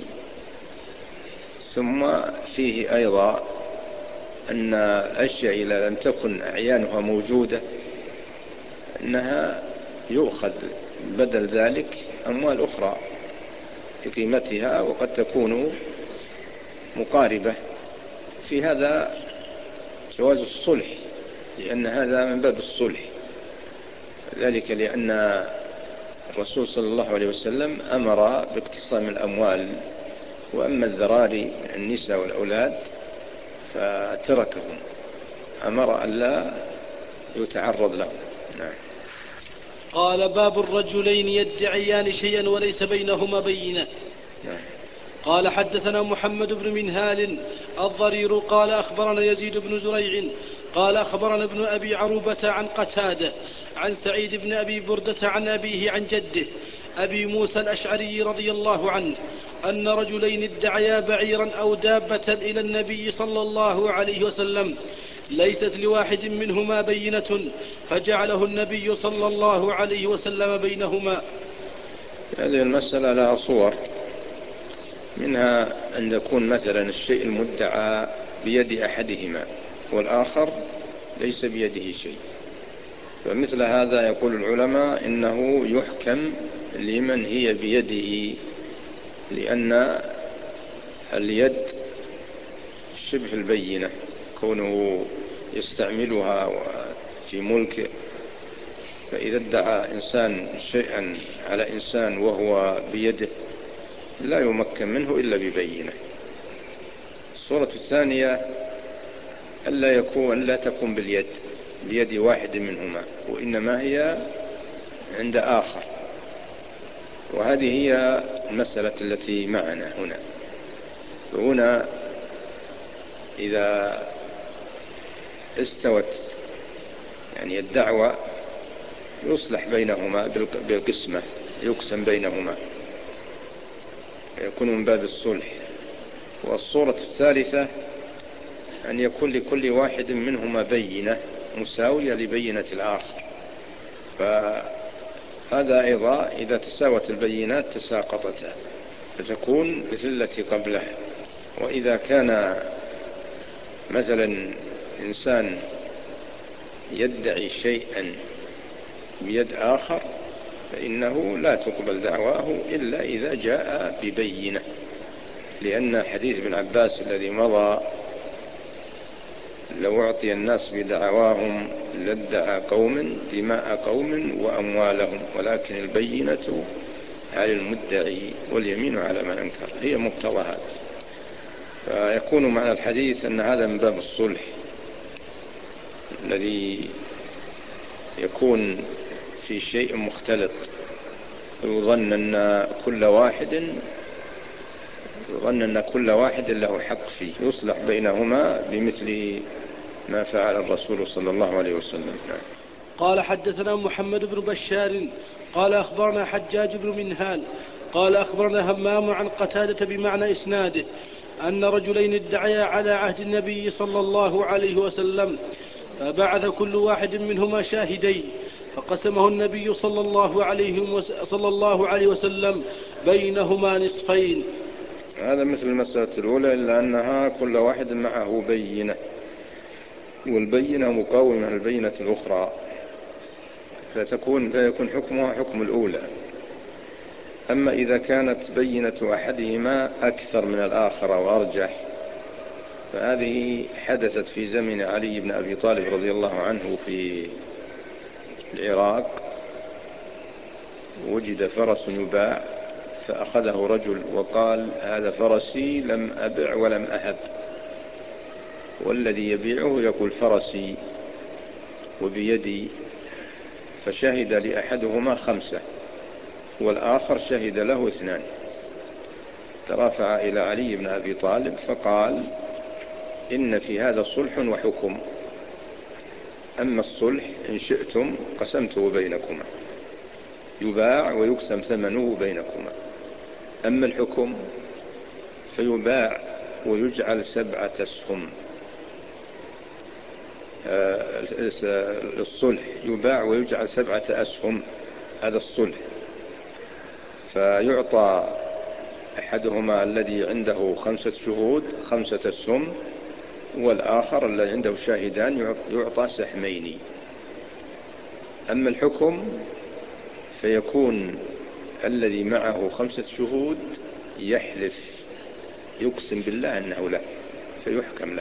ثم فيه أيضا أن الأشياء إذا لم تكن أعيانها موجودة أنها يؤخذ بدل ذلك أموال أخرى بقيمتها وقد تكون مقاربة. في هذا جواز الصلح، لأن هذا من باب الصلح، ذلك لأن الرسول صلى الله عليه وسلم أمر باقتسام الأموال، وأما الذراري من النساء والأولاد فتركهم، أمر أن لا يتعرض لهم. نعم. قال: باب الرجلين يدعيان شيئا وليس بينهما بينة. نعم. قال: حدثنا محمد بن منهال الضرير قال: أخبرنا يزيد بن زريع قال: أخبرنا ابن أبي عروبة عن قتادة عن سعيد بن أبي بردة عن أبيه عن جده أبي موسى الأشعري رضي الله عنه أن رجلين ادعيا بعيرا أو دابة إلى النبي صلى الله عليه وسلم، ليست لواحد منهما بينة، فجعله النبي صلى الله عليه وسلم بينهما. هذه المسألة لها صور، منها أن يكون مثلا الشيء المدعى بيد أحدهما والآخر ليس بيده شيء، فمثل هذا يقول العلماء إنه يحكم لمن هي بيده، لأن اليد شبه البينة، كونه يستعملها في ملك. فإذا ادعى إنسان شيئا على إنسان وهو بيده لا يمكن منه إلا ببينة. الصورة الثانية ألا يكون لا تكون باليد بيد واحد منهما، وإنما هي عند آخر. وهذه هي المسألة التي معنا هنا. هنا إذا استوت يعني الدعوة يصلح بينهما بالقسمة، يقسم بينهما، يكون من باب الصلح. والصورة الثالثة أن يكون لكل واحد منهما بينة مساوية لبينة الآخر، فهذا أيضا إذا تساوت البينات تساقطتا فتكون مثل التي قبلها. وإذا كان مثلا إنسان يدعي شيئا بيد آخر فإنه لا تقبل دعواه إلا إذا جاء ببينة، لأن حديث ابن عباس الذي مضى لو أعطي الناس بدعواهم لادعى قوم دماء قوم وأموالهم، ولكن البينة على المدعي واليمين على من أنكر، هي مقتضى هذا. فيكون معنى الحديث أن هذا من باب الصلح الذي يكون في شيء مختلط، ويظن أن كل واحد يظن أن كل واحد له حق فيه، يصلح بينهما بمثل ما فعل الرسول صلى الله عليه وسلم. قال حدثنا محمد بن بشار قال أخبرنا حجاج بن منهال قال أخبرنا همام عن قتادة بمعنى إسناده أن رجلين ادعيا على عهد النبي صلى الله عليه وسلم، فبعث كل واحد منهما شاهدين، فقسمه النبي صلى الله عليه وس... صلى الله عليه وسلم بينهما نصفين. هذا مثل المسألة الأولى، إلا أنها كل واحد معه بينة، والبينة مقاومة البينة الأخرى، فتكون فيكون حكمها حكم الأولى. أما إذا كانت بينة أحدهما أكثر من الآخر وأرجح، فهذه حدثت في زمن علي بن أبي طالب رضي الله عنه في العراق. وجد فرس يباع فأخذه رجل وقال هذا فرسي لم أبع ولم أهب، والذي يبيعه يقول فرسي وبيدي، فشهد لأحدهما خمسة والآخر شهد له اثنان. ترافع إلى علي بن أبي طالب فقال إن في هذا صلح وحكم، أما الصلح إن شئتم قسمته بينكما، يباع ويقسم ثمنه بينكما، أما الحكم فيباع ويجعل سبعة أسهم. الصلح يباع ويجعل سبعة أسهم، هذا الصلح، فيعطى أحدهما الذي عنده خمسة شهود خمسة أسهم، والآخر الذي عنده شاهدان يعطى سهمين. أما الحكم فيكون الذي معه خمسة شهود يحلف يقسم بالله أنه له فيحكم له،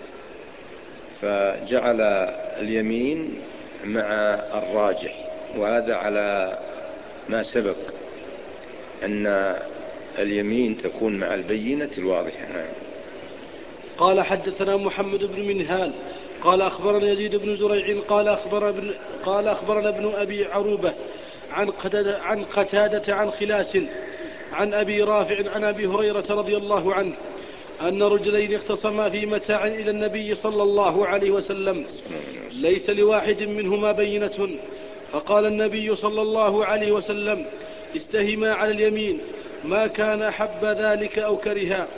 فجعل اليمين مع الراجح، وهذا على ما سبق أن اليمين تكون مع البينة الواضحة. قال حدثنا محمد بن منهال قال أخبرنا يزيد بن زريع قال أخبر ابن قال أخبرنا ابن أبي عروبة عن قتادة عن قتادة عن خلاس عن أبي رافع عن أبي هريرة رضي الله عنه أن رجلين اختصما في متاع إلى النبي صلى الله عليه وسلم ليس لواحد منهما بينة، فقال النبي صلى الله عليه وسلم استهما على اليمين ما كان أحب ذلك أو كرها.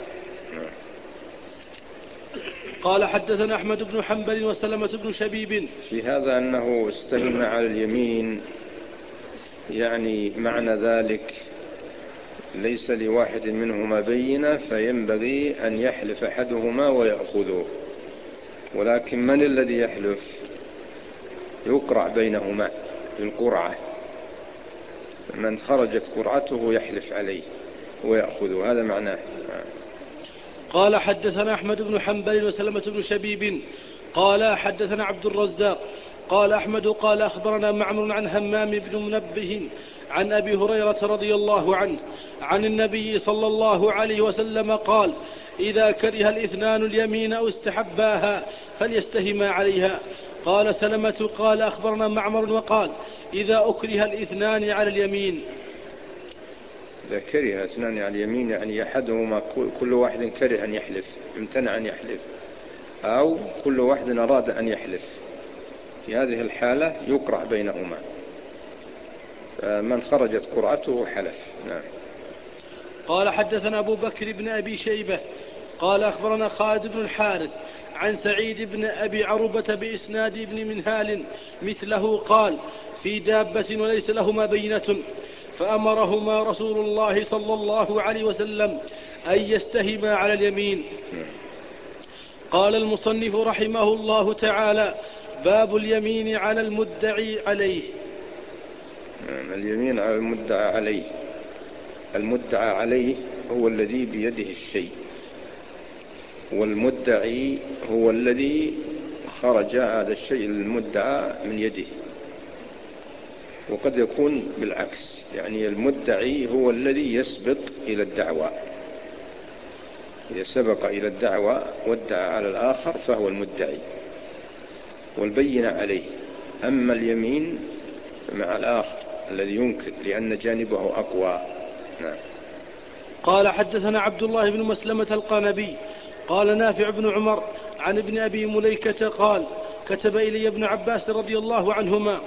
قال حدثنا أحمد بن حنبل وسلمة بن شبيب. في هذا أنه استهم على اليمين، يعني معنى ذلك ليس لواحد منهما بينة فينبغي أن يحلف أحدهما ويأخذه، ولكن من الذي يحلف؟ يقرع بينهما بالقرعة، من خرجت قرعته يحلف عليه ويأخذه، هذا معناه. قال حدثنا أحمد بن حنبل وسلمة بن شبيب قال حدثنا عبد الرزاق قال أحمد قال أخبرنا معمر عن همام بن منبه عن أبي هريرة رضي الله عنه عن النبي صلى الله عليه وسلم قال: إذا كره الاثنان اليمين أو استحباها فليستهما عليها. قال سلمة قال أخبرنا معمر وقال: إذا أكره الاثنان على اليمين. إذا كره اثنان على اليمين يعني أحدهما كل واحد كره أن يحلف، امتنع أن يحلف، أو كل واحد أراد أن يحلف، في هذه الحالة يقرع بينهما، فمن خرجت قرعته حلف. نعم. قال حدثنا أبو بكر بن أبي شيبة قال أخبرنا خالد بن الحارث عن سعيد بن أبي عروبة بإسناد ابن منهال مثله قال: في دابة وليس لهما بينة فأمرهما رسول الله صلى الله عليه وسلم أن يستهما على اليمين. قال المصنف رحمه الله تعالى: باب اليمين على المدعي عليه. اليمين على المدعى عليه. المدعى عليه هو الذي بيده الشيء، والمدعي هو الذي خرج هذا الشيء المدعى من يده. وقد يكون بالعكس، يعني المدعي هو الذي يسبق إلى الدعوة، إذا سبق إلى الدعوة وادعى على الآخر فهو المدعي والبين عليه. أما اليمين مع الآخر الذي ينكر لأن جانبه أقوى. نعم. قال حدثنا عبد الله بن مسلمة القانبي قال نافع بن عمر عن ابن أبي مليكة قال: كتب إلي ابن عباس رضي الله عنهما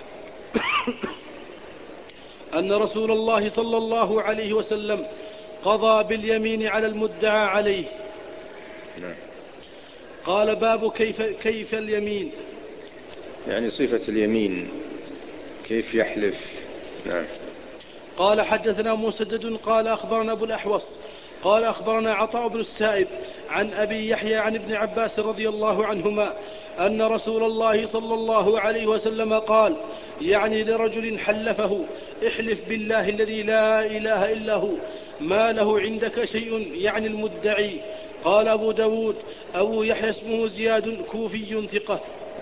أن رسول الله صلى الله عليه وسلم قضى باليمين على المدعى عليه. نعم. قال: باب كيف, كيف اليمين، يعني صفة اليمين كيف يحلف. نعم. قال حدثنا مسدد قال أخبرنا أبو الأحوص قال أخبرنا عطاء بن السائب عن أبي يحيى عن ابن عباس رضي الله عنهما أن رسول الله صلى الله عليه وسلم قال: يعني لرجل حلفه: احلف بالله الذي لا إله إلا هو ما له عندك شيء، يعني المدعي. قال أبو داود: أبو يحيى اسمه زياد كوفي ثقة.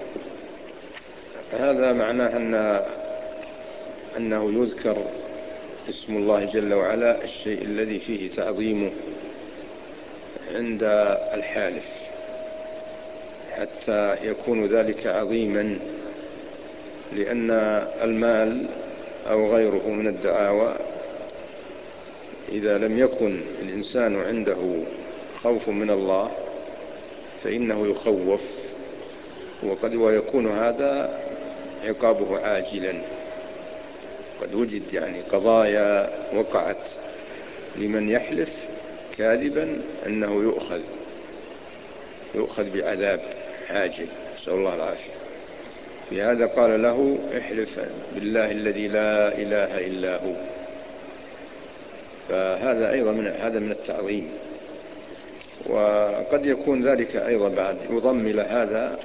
هذا معناه أن أنه يذكر اسم الله جل وعلا الشيء الذي فيه تعظيمه عند الحالف حتى يكون ذلك عظيما، لأن المال أو غيره من الدعاوى إذا لم يكن الإنسان عنده خوف من الله فإنه يخوف، وقد ويكون هذا عقابه عاجلا. قد وجد يعني قضايا وقعت لمن يحلف كاذبا أنه يؤخذ يؤخذ بعذاب عاجل، نسأل الله العافية. في هذا قال له: احلف بالله الذي لا إله إلا هو. فهذا أيضا من هذا من التعظيم. وقد يكون ذلك أيضا بعد يضم إلى هذا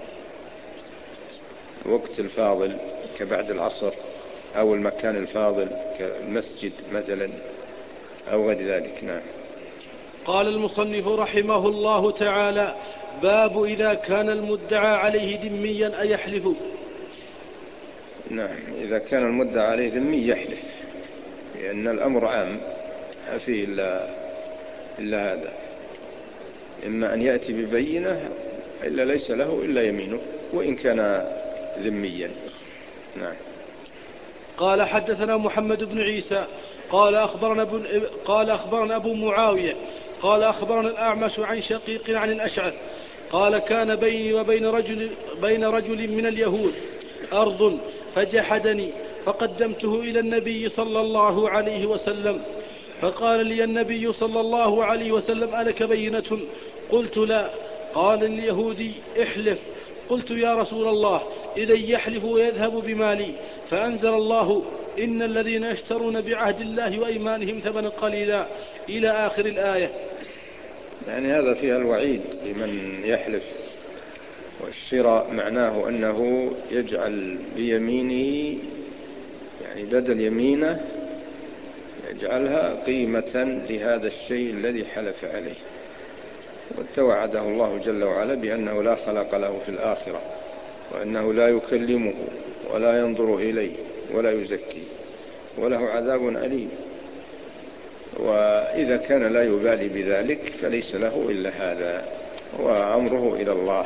وقت الفاضل كبعد العصر أو المكان الفاضل كالمسجد مثلا أو غير ذلك. نعم. قال المصنف رحمه الله تعالى: باب إذا كان المدعى عليه ذميا أيحلف. نعم. إذا كان المدعى عليه ذمي يحلف، لأن الأمر عام ما فيه إلا, إلا هذا، إما أن يأتي ببينة إلا ليس له إلا يمينه وإن كان ذميا. نعم. قال حدثنا محمد بن عيسى قال أخبرنا, بن قال أخبرنا أبو معاوية قال أخبرنا الأعمش عن شقيق عن الأشعث قال: كان بيني وبين رجل, بين رجل من اليهود أرض فجحدني فقدمته إلى النبي صلى الله عليه وسلم، فقال لي النبي صلى الله عليه وسلم: ألك بينة؟ قلت: لا. قال اليهودي: احلف. قلت: يا رسول الله، إذا يحلف ويذهب بمالي. فأنزل الله: إن الذين يشترون بعهد الله وأيمانهم ثمنا قليلا إلى آخر الآية. يعني هذا فيها الوعيد لمن يحلف، والشراء معناه أنه يجعل بيمينه يعني بدل يمينه يجعلها قيمة لهذا الشيء الذي حلف عليه. وتوعده الله جل وعلا بأنه لا خلق له في الآخرة، وأنه لا يكلمه ولا ينظر إليه ولا يزكي، وله عذاب أليم. وإذا كان لا يبالي بذلك فليس له إلا هذا، وأمره إلى الله،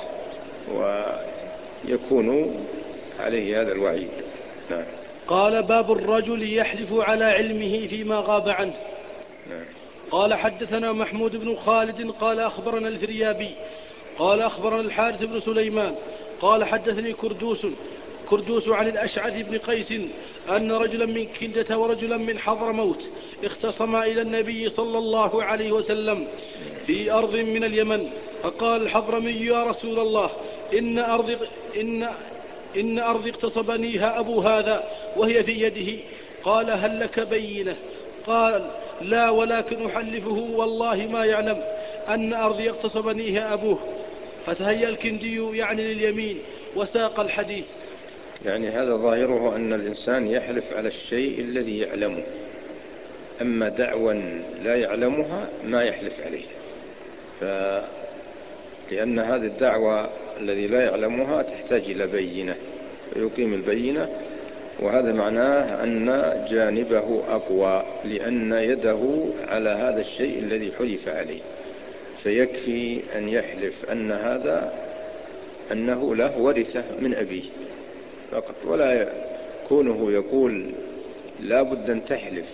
ويكون عليه هذا الوعيد. نعم. قال: باب الرجل يحلف على علمه فيما غاب عنه. نعم. قال: حدثنا محمود بن خالد قال أخبرنا الفريابي قال أخبرنا الحارث بن سليمان قال حدثني كردوس كردوس عن الأشعث بن قيس أن رجلا من كندة ورجلا من حضرموت اختصما إلى النبي صلى الله عليه وسلم في أرض من اليمن، فقال الحضرمي: يا رسول الله، إن أرض إن إن أرض اغتصبنيها أبو هذا وهي في يده. قال: هل لك بينة؟ قال: لا، ولكن أحلفه والله ما يعلم أن أرضي اغتصبنيها أبوه. فتهيأ الكندي يعني لليمين وساق الحديث. يعني هذا ظاهره أن الإنسان يحلف على الشيء الذي يعلمه، أما دعوى لا يعلمها ما يحلف عليه، ف... لأن هذه الدعوة الذي لا يعلمها تحتاج إلى بينة، فيقيم البينة، وهذا معناه أن جانبه أقوى، لأن يده على هذا الشيء الذي حلف عليه، فيكفي أن يحلف أن هذا أنه له ورثة من أبيه فقط، ولا كونه يقول لا بد أن تحلف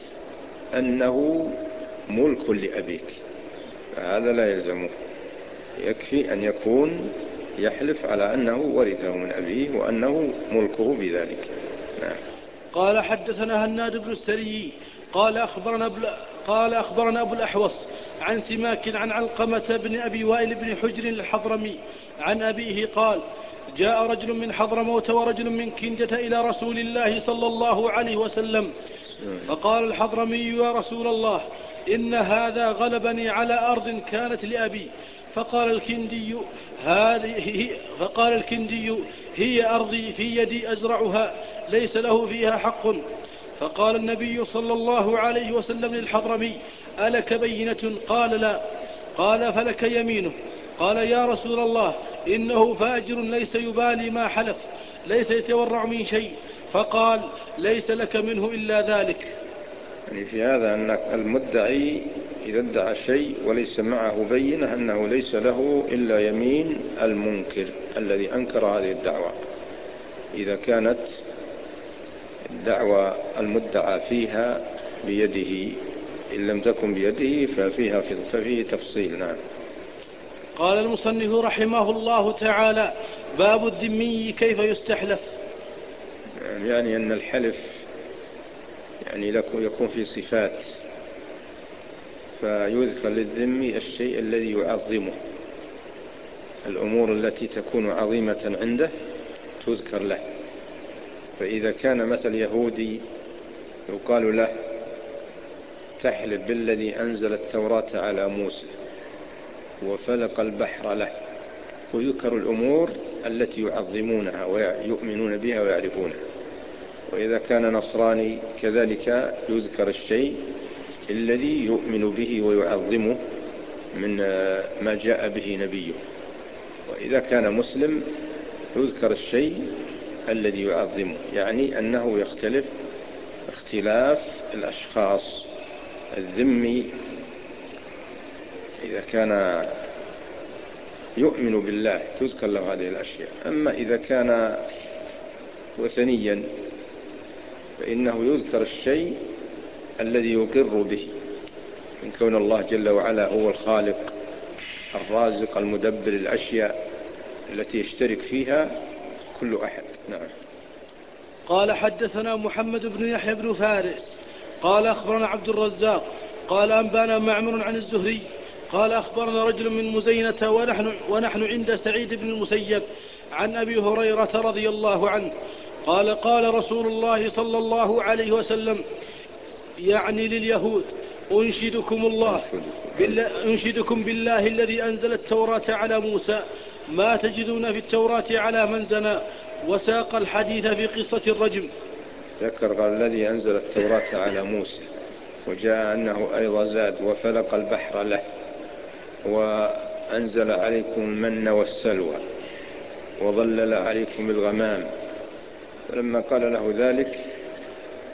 أنه ملك لأبيك، فهذا لا يلزمه، يكفي أن يكون يحلف على أنه ورثه من أبيه وأنه ملكه بذلك. نعم. قال: حدثنا هناد بن السري قال أخبرنا قال أخبرنا أبو الأحوص عن سماك عن علقمة بن أبي وائل بن حجر الحضرمي عن أبيه قال: جاء رجل من حضرموت ورجل من كندة إلى رسول الله صلى الله عليه وسلم، فقال الحضرمي: يا رسول الله، إن هذا غلبني على أرض كانت لأبي. فقال الكندي: هذه فقال الكندي: هي أرضي في يدي أزرعها، ليس له فيها حق. فقال النبي صلى الله عليه وسلم للحضرمي: ألك بينة؟ قال: لا. قال: فلك يمينه. قال: يا رسول الله، إنه فاجر ليس يبالي ما حلف، ليس يتورع من شيء. فقال: ليس لك منه إلا ذلك. يعني في هذا أن المدعي إذا ادعى شيء وليس معه بينة أنه ليس له إلا يمين المنكر الذي أنكر هذه الدعوة. إذا كانت الدعوة المدعى فيها بيده، إن لم تكن بيده ففيها ففيه تفصيل. نعم. قال المصنف رحمه الله تعالى: باب الذمي كيف يستحلف. يعني أن الحلف يعني يكون في صفات، فيذكر للذمي الشيء الذي يعظمه، الأمور التي تكون عظيمة عنده تذكر له. فإذا كان مثل يهودي يقال له: تحلف بالذي أنزل التوراة على موسى وفلق البحر له، ويذكر الأمور التي يعظمونها ويؤمنون بها ويعرفونها. وإذا كان نصراني كذلك يذكر الشيء الذي يؤمن به ويعظمه من ما جاء به نبيه. وإذا كان مسلم يذكر الشيء الذي يعظمه، يعني أنه يختلف اختلاف الأشخاص. الذمي إذا كان يؤمن بالله تذكر له هذه الأشياء، أما إذا كان وثنيا فإنه يذكر الشيء الذي يقر به، من كون الله جل وعلا هو الخالق الرازق المدبر الأشياء التي يشترك فيها كل أحد. نعم. قال: حدثنا محمد بن يحيى بن فارس قال أخبرنا عبد الرزاق قال أنبانا معمر عن الزهري قال أخبرنا رجل من مزينة ونحن, ونحن عند سعيد بن المسيب عن أبي هريرة رضي الله عنه قال: قال رسول الله صلى الله عليه وسلم، يعني لليهود: أنشدكم الله بالله أنشدكم بالله الذي أنزل التوراة على موسى ما تجدون في التوراة على من زنى. وساق الحديث في قصة الرجم. ذكر قال: الذي أنزل التوراة على موسى، وجاء أنه أيضا زاد: وفلق البحر له، وأنزل عليكم المن والسلوى، وظلل عليكم الغمام. فلما قال له ذلك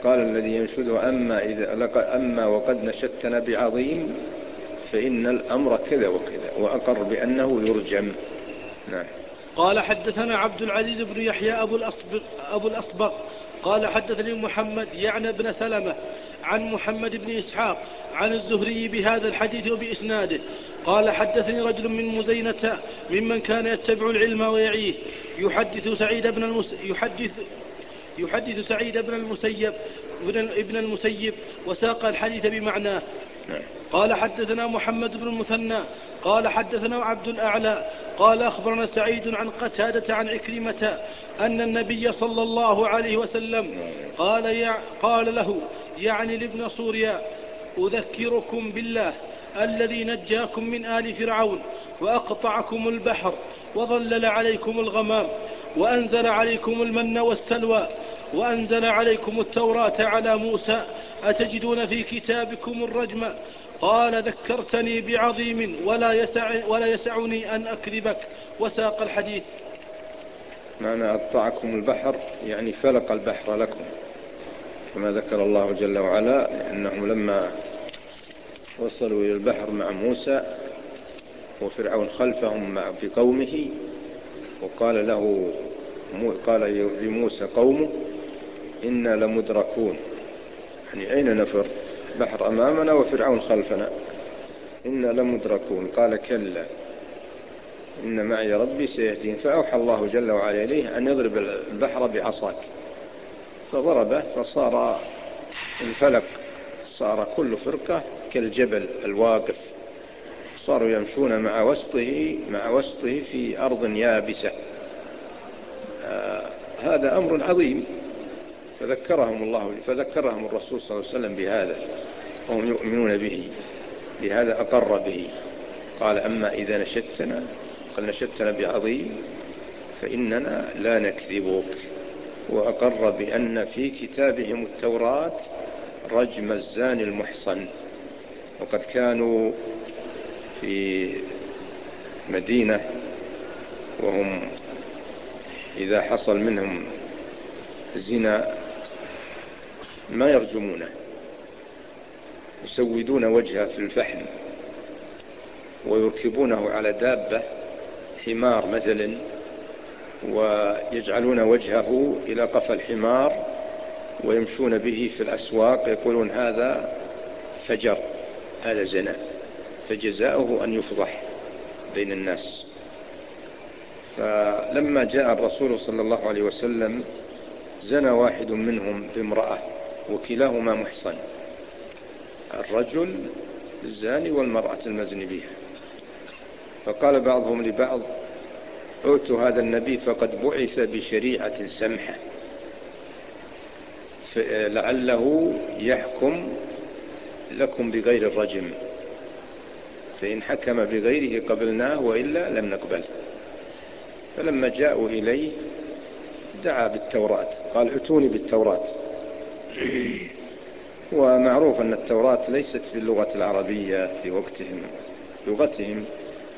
قال الذي ينشده أما, إذا أما وقد نشدتنا بعظيم فإن الأمر كذا وكذا، وأقر بأنه يرجم. نعم. قال حدثنا عبد العزيز بن يحيى أبو الأصبغ, أبو الأصبغ قال حدثني محمد يعني بن سلمة عن محمد بن إسحاق عن الزهري بهذا الحديث وبإسناده قال حدثني رجل من مزينة ممن كان يتبع العلم ويعيه يحدث سعيد بن المس... يحدث يحدث سعيد بن المسيب ابن المسيب وساق الحديث بمعناه. قال حدثنا محمد بن المثنى قال حدثنا عبد الأعلى قال أخبرنا سعيد عن قتادة عن عكرمة أن النبي صلى الله عليه وسلم قال, يع... قال له يعني لابن سوريا أذكركم بالله الذي نجاكم من آل فرعون وأقطعكم البحر وظلل عليكم الغمام وأنزل عليكم المن والسلوى وأنزل عليكم التوراة على موسى أتجدون في كتابكم الرجم. قال ذكرتني بعظيم ولا, يسع ولا يسعني أن أكذبك وساق الحديث. معنى أقطعكم البحر يعني فلق البحر لكم كما ذكر الله جل وعلا، أنهم لما وصلوا إلى البحر مع موسى وفرعون خلفهم مع في قومه وقال له قال لموسى قومه إنا لمدركون، يعني أين نفر؟ بحر أمامنا وفرعون خلفنا، إنا لمدركون. قال كلا إن معي ربي سيهدين. فأوحى الله جل وعلا إليه أن يضرب البحر بعصاك، فضربه فصار انفلق، صار كل فرقة كالجبل الواقف، صاروا يمشون مع وسطه مع وسطه في أرض يابسة. آه هذا أمر عظيم، فذكرهم الله فذكرهم الرسول صلى الله عليه وسلم بهذا وهم يؤمنون به، لهذا أقر به. قال أما إذا نشدتنا قال نشدتنا بعظيم فإننا لا نكذبك، وأقر بأن في كتابهم التوراة رجم الزاني المحصن. وقد كانوا في مدينة وهم إذا حصل منهم زنا ما يرجمونه، يسودون وجهه في الفحم ويركبونه على دابة حمار مثلا ويجعلون وجهه إلى قفا الحمار ويمشون به في الأسواق يقولون هذا فجر، هذا زنا، فجزاؤه أن يفضح بين الناس. فلما جاء الرسول صلى الله عليه وسلم زنى واحد منهم بامرأة وكلاهما محصن، الرجل الزاني والمرأة المزني بها. فقال بعضهم لبعض ائتوا هذا النبي فقد بعث بشريعة سمحة لعله يحكم لكم بغير الرجم، فإن حكم بغيره قبلناه وإلا لم نقبل. فلما جاءوا إليه دعا بالتوراة، قال ائتوني بالتوراة. ومعروف أن التوراة ليست في اللغة العربية في وقتهم لغتهم،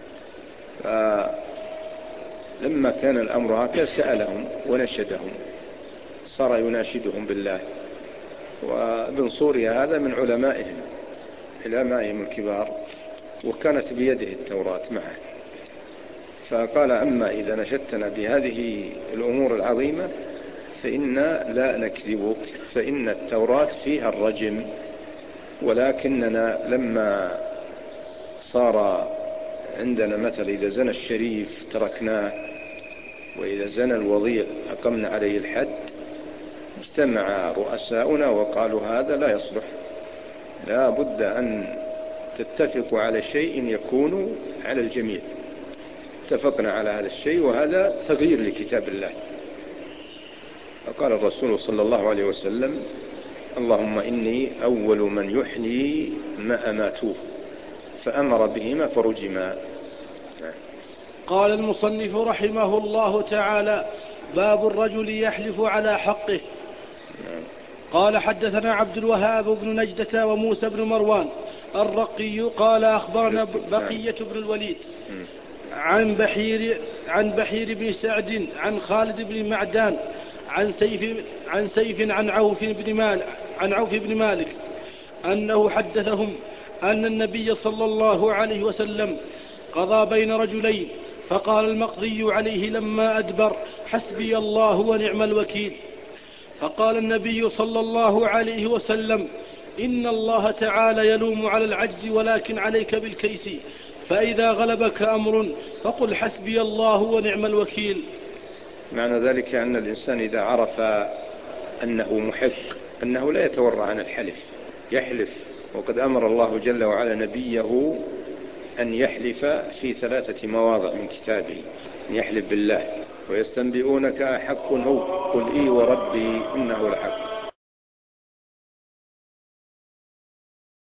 فلما كان الأمر هكذا سألهم ونشدهم، صار يناشدهم بالله. وابن سوريا هذا من علمائهم علمائهم الكبار، وكانت بيده التوراة معه. فقال أما إذا نشدتنا بهذه الأمور العظيمة فإنا لا نكذبك، فإن التوراة فيها الرجم، ولكننا لما صار عندنا مثل إذا زنى الشريف تركناه وإذا زنى الوضيع أقمنا عليه الحد، اجتمع رؤساؤنا وقالوا هذا لا يصلح، لا بد أن تتفقوا على شيء يكون على الجميع. اتفقنا على هذا الشيء وهذا تغيير لكتاب الله. فقال الرسول صلى الله عليه وسلم اللهم إني أول من يحيي ما أماتوه، فأمر بهما فرجما. قال المصنف رحمه الله تعالى باب الرجل يحلف على حقه. قال حدثنا عبد الوهاب بن نجدة وموسى بن مروان الرقي قال أخبرنا بقية بن الوليد عن بحير, عن بحير بن سعد عن خالد بن معدان عن سيف عن سيف عن عوف بن مالك عن عوف بن مالك أنه حدثهم أن النبي صلى الله عليه وسلم قضى بين رجلين فقال المقضي عليه لما أدبر حسبي الله ونعم الوكيل. فقال النبي صلى الله عليه وسلم إن الله تعالى يلوم على العجز ولكن عليك بالكيس، فإذا غلبك أمر فقل حسبي الله ونعم الوكيل. معنى ذلك أن الإنسان إذا عرف أنه محق أنه لا يتورع عن الحلف، يحلف. وقد أمر الله جل وعلا نبيه أن يحلف في ثلاثة مواضع من كتابه، أن يحلف بالله. ويستنبئونك أحق هو قل إي وربي إنه لحق.